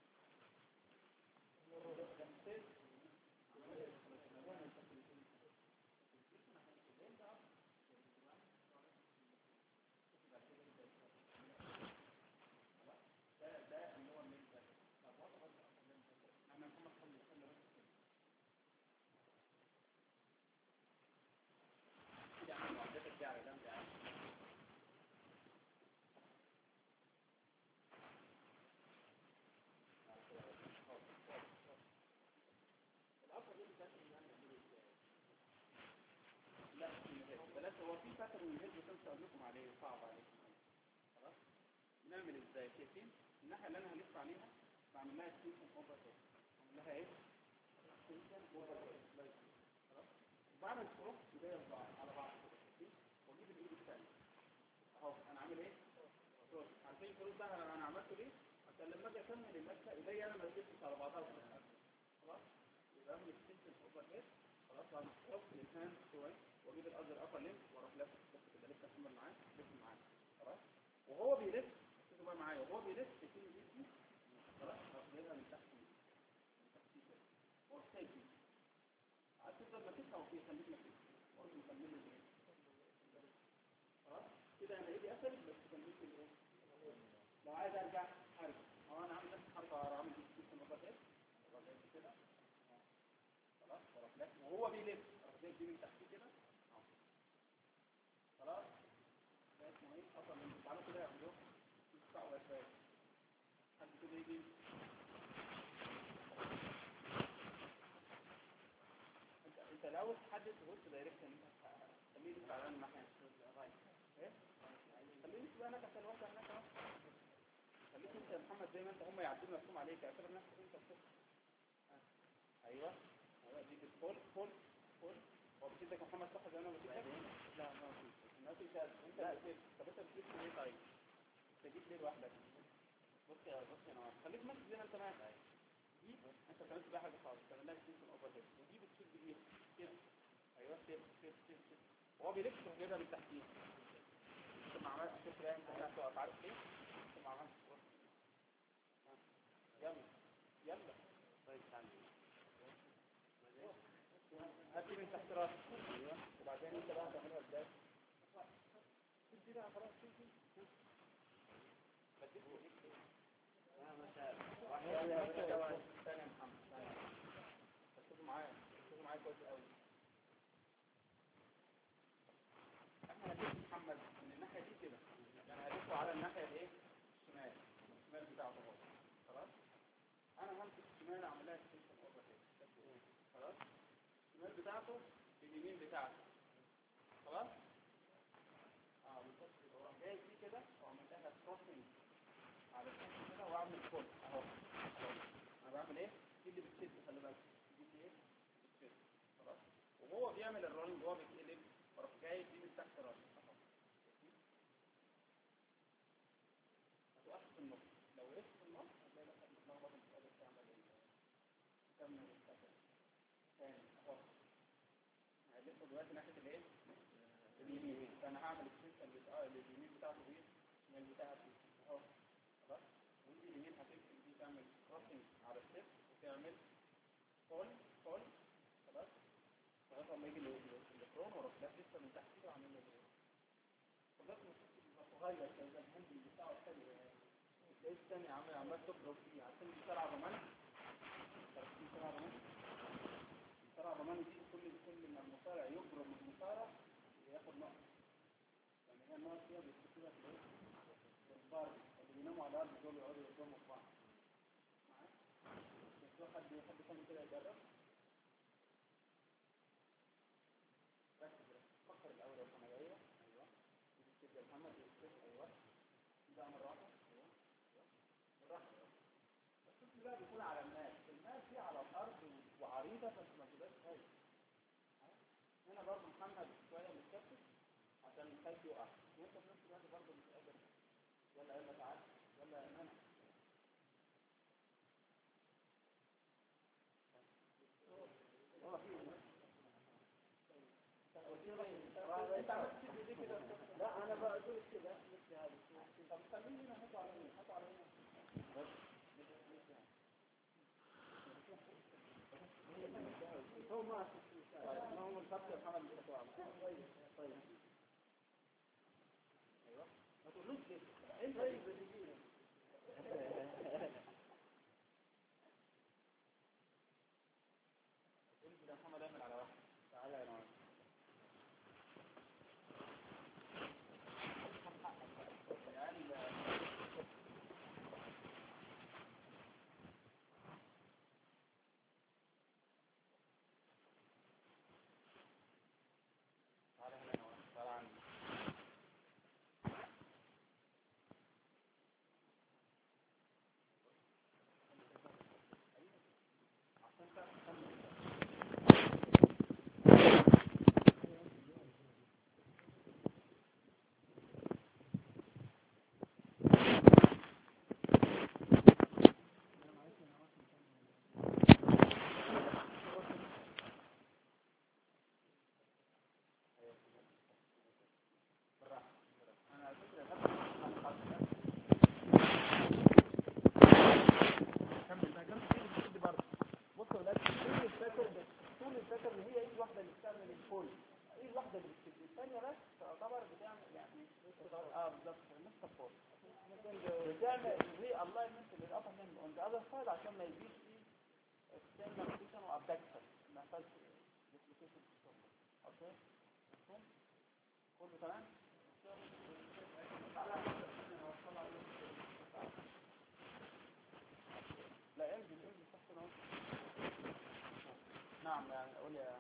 هو في فاتر من الهيد بس اقول لكم عليه صعب عليكم خلاص نعمل ازاي شايفين الناحيه اللي انا هلف عليها بعمل لها اكستنشن اوفر هيد بعمل لها ايه اكستنشن اوفر هيد خلاص وبعمل كروس بدايه على بعض كده واجيب الايد الثانيه اهو انا عامل ايه كروس عارفين الكروس ده انا عملته ليه عشان لما اجي اكمل اللفه ايديا انا ما جبتش على بعضها خلاص يبقى اعمل اكستنشن اوفر هيد خلاص بعمل كروس للهاند شويه واجيب الازر ابر ليمب واروح لف كده لسه اكمل معاه لف معاه خلاص وهو بيلف ركزوا بقى معايا وهو بيلف تكون ايدي خلاص هاخدها من تحت كده وسايكل عايز تفضل ماسكها وفي خليك ماسكها وقلت مكمل الايه خلاص كده انا ايدي قفلت بس كملت الايه لو عايز ارجع ارجع هو انا عامل نفس الحركه عامل دي سيستم اوفر هيد كده خلاص واروح لف وهو بيلف اروح دي من تحت كده خلاص ده اسمه ايه اصلا من تعالوا كده يعملوه يدفعوا اسباب حد كده يجي انت لو تحدد بص دايركشن خليه يدفع على الناحيه الرايت ايه خليه يدفع هناك عشان الوقت هناك اهو خليك انت يا محمد زي ما انت هم يعدلوا نفسهم عليك اعتبر نفسك انت الصفر ايوه دي بتفول فول هو بتدك محمد صح زي انا بتدك لا ما فيش الناس انت لا طب انت بتجيب ليه طيب تجيب ليه لوحدك بص انا خليك ماشي زي ما انت ماشي دي انت بتعمل بقى حاجه خالص تعمل لها سيستم اوفر هيد ودي بتشيل بايديك كده ايوه كده وهو بيلف وجايبها من تحتيه انت ما عملتش كده انت هتقف عارف ليه انت ما عملتش يلا طيب تعالى هاتي من تحت راسك ايوه وبعدين انت بقى هتعملها ازاي تدي بقى خلاص تدي بديك انا مش عارف واحد ثاني يا محمد ركزوا معايا كويس قوي احنا هنلف محمد من الناحيه دي كده يعني هلفه على الناحيه الايه الشمال بتاعته خلاص انا همسك الشمال اعمل لها اكستنشن اوفر هيد خلاص الشمال بتاعته اليمين بتاعته خلاص بالظبط يبقى جاي فيه كده واعمل لها كروسنج على الشمال كده واعمل فول اهو انا بعمل ايه دي اللي بتشد خلي بالك دي اللي ايه بتشد خلاص وهو بيعمل الرولينج وهو بيتقلب بروح جاي دي من تحت راسه اهو هتوقف في النص لو وقفت في النص هتلاقي نفسك متلخبط مش قادر تعمل كمل الفكره ثاني اهو هلفه دلوقتي ناحيه الايه اليمين فانا هعمل اكستنشن لليمين بتاعته دي الشمال بتاعته اهو خلاص ودي اليمين هتقفل دي تعمل كروسنج على الستيب وتعمل فول خلاص لغايه ما يجي الالكترون واروح لسه من تحت كده واعمل له خلاص صغير كده الهاندل بتاعه حلو تلاقيه الثاني عمال تضرب فيه عشان بسرعه ضمان بسرعه ضمان دي كل ما المصارع يضرب المصارع ياخد نقط يعني هي النقط فيها بتكتبها في الايه الضرب اللي بيناموا على الارض دول يقعدوا يضربوا في بعض حد ثاني كده يجرب. ركز فكر الاول يا محمد. ايوه كده محمد يكتب. ايوه ده مره واحده. ايوه بالراحه. بس بقى بيكون على الماء دي على الارض وعريضه بس ما تبقاش خايف. هنا برضه محمد شويه متكتف عشان خايف يقع، وانت في نفس الوقت برضه مش قادر. يلا تعالى يلا يا امانه. انت عملت كده. لا انا بقول كده مثل هذا. طب خليني هنا هاتوا على هنا هاتوا على هنا هو ما هو الخط يا محمد مش هتقع. طيب ايوه ما تقولوش كده انت انت يا محمد اعمل على واحد. تعالى يا نور. عشان ما يجيش فيه external rotation و abduction ما يحصلش dislocation في الشغل. اوكي مفهوم كله تمام. لا انزل تحت اهو. نعم يعني قول يا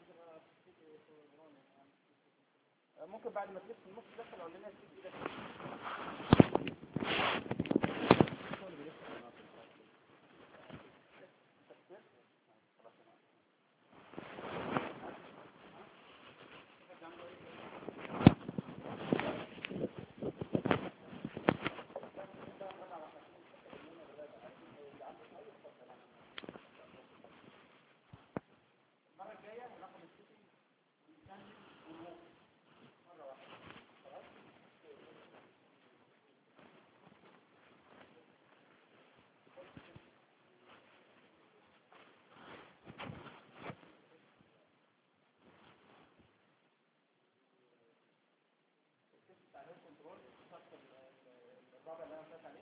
ممكن بعد ما تلف النص تدخل العلانيه تجيب ايدك. الرابع اللي انا فات عليه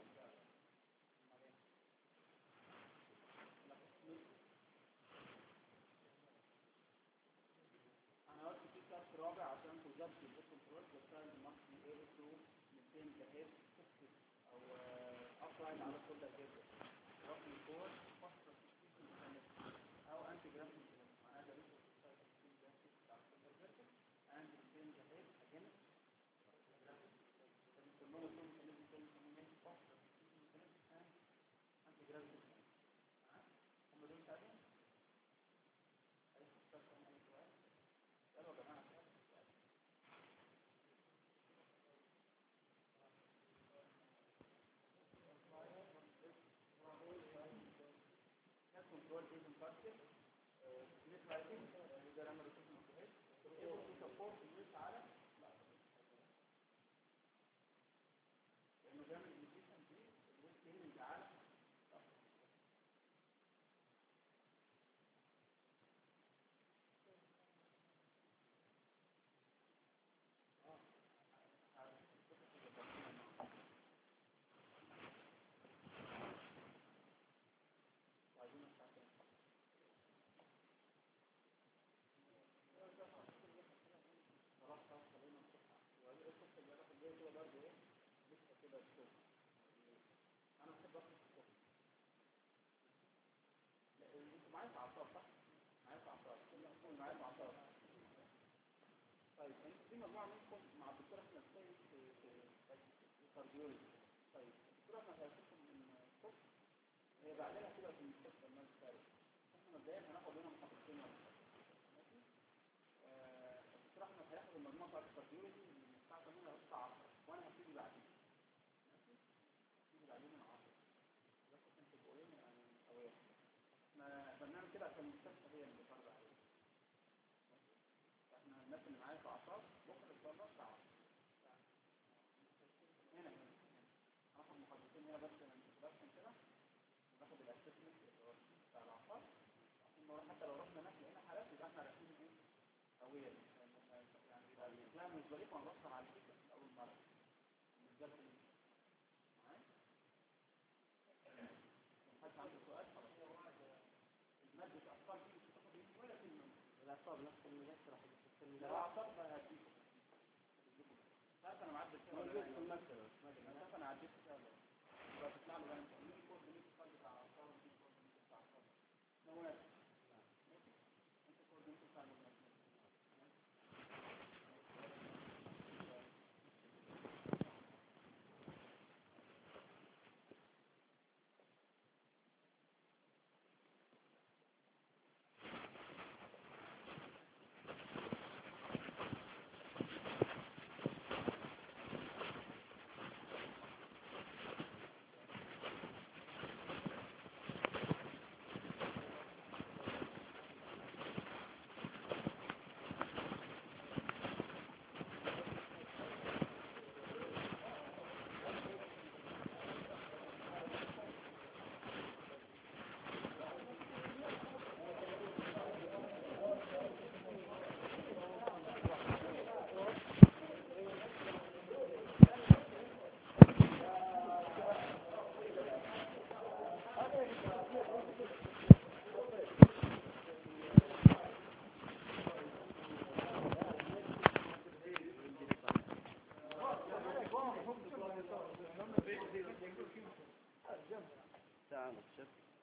انا قلت في كارت رابع عشان تظبط الكنترول بتاعت المصري ايه تو 200 جهاز او ابلاين على كل الجهاز رقم 4 فصل او انتي جرافيك معناها ده لسه بتاعت and 200 جهاز again جرافيك بنسموه control is impacted net lighting ده لما بتشوف المصطلحات able to support الناس على لانه بيعمل indication دي والسيلينج على كارديولوجي. طيب الدكتور احمد هيشوفكم من الصبح، هي بعدها كده في المستشفى المال الثالث. احنا مبدئيا هناخد هنا محاضرتين ولا حاجه. ماشي. الدكتور احمد هياخد المجموعه بتاعت الكارديولوجي من الساعه 8 لغايه الساعه 10 وانا هبتدي بعدين. ماشي. هبتدي بعدين من 10 بس عشان تبقوا ايه يعني اوير. احنا بنعمل كده عشان المستشفى هي اللي بتفرض علينا. احنا الناس اللي معايا في اعصاب بكره ان شاء الله الساعه 10. هنا هناخد محاضرتين هنا بس من الانترودكشن كده، وناخد الاسسمنت بتاع الاعصاب عشان حتى لو رحنا هناك لقينا حالات يبقى احنا رايحين ايه اوير، يعني يبقى الاسلام مش ظريف ونرفع على الفكره من اول مره بالذات معايا. محدش عنده سؤال؟ خلاص. الماده الاعصاب دي مش هتاخد مني ولا كلمه. الاعصاب نفس اللي يشرح السيستم الاعصاب هديكم. عارف انا معدل فيها ولا لا؟ في المكتبه عارف انا عديت فيها ولا لا؟ بتطلع لي بقى مين كود بتاع اعصاب ومين كود بتاع اعصاب.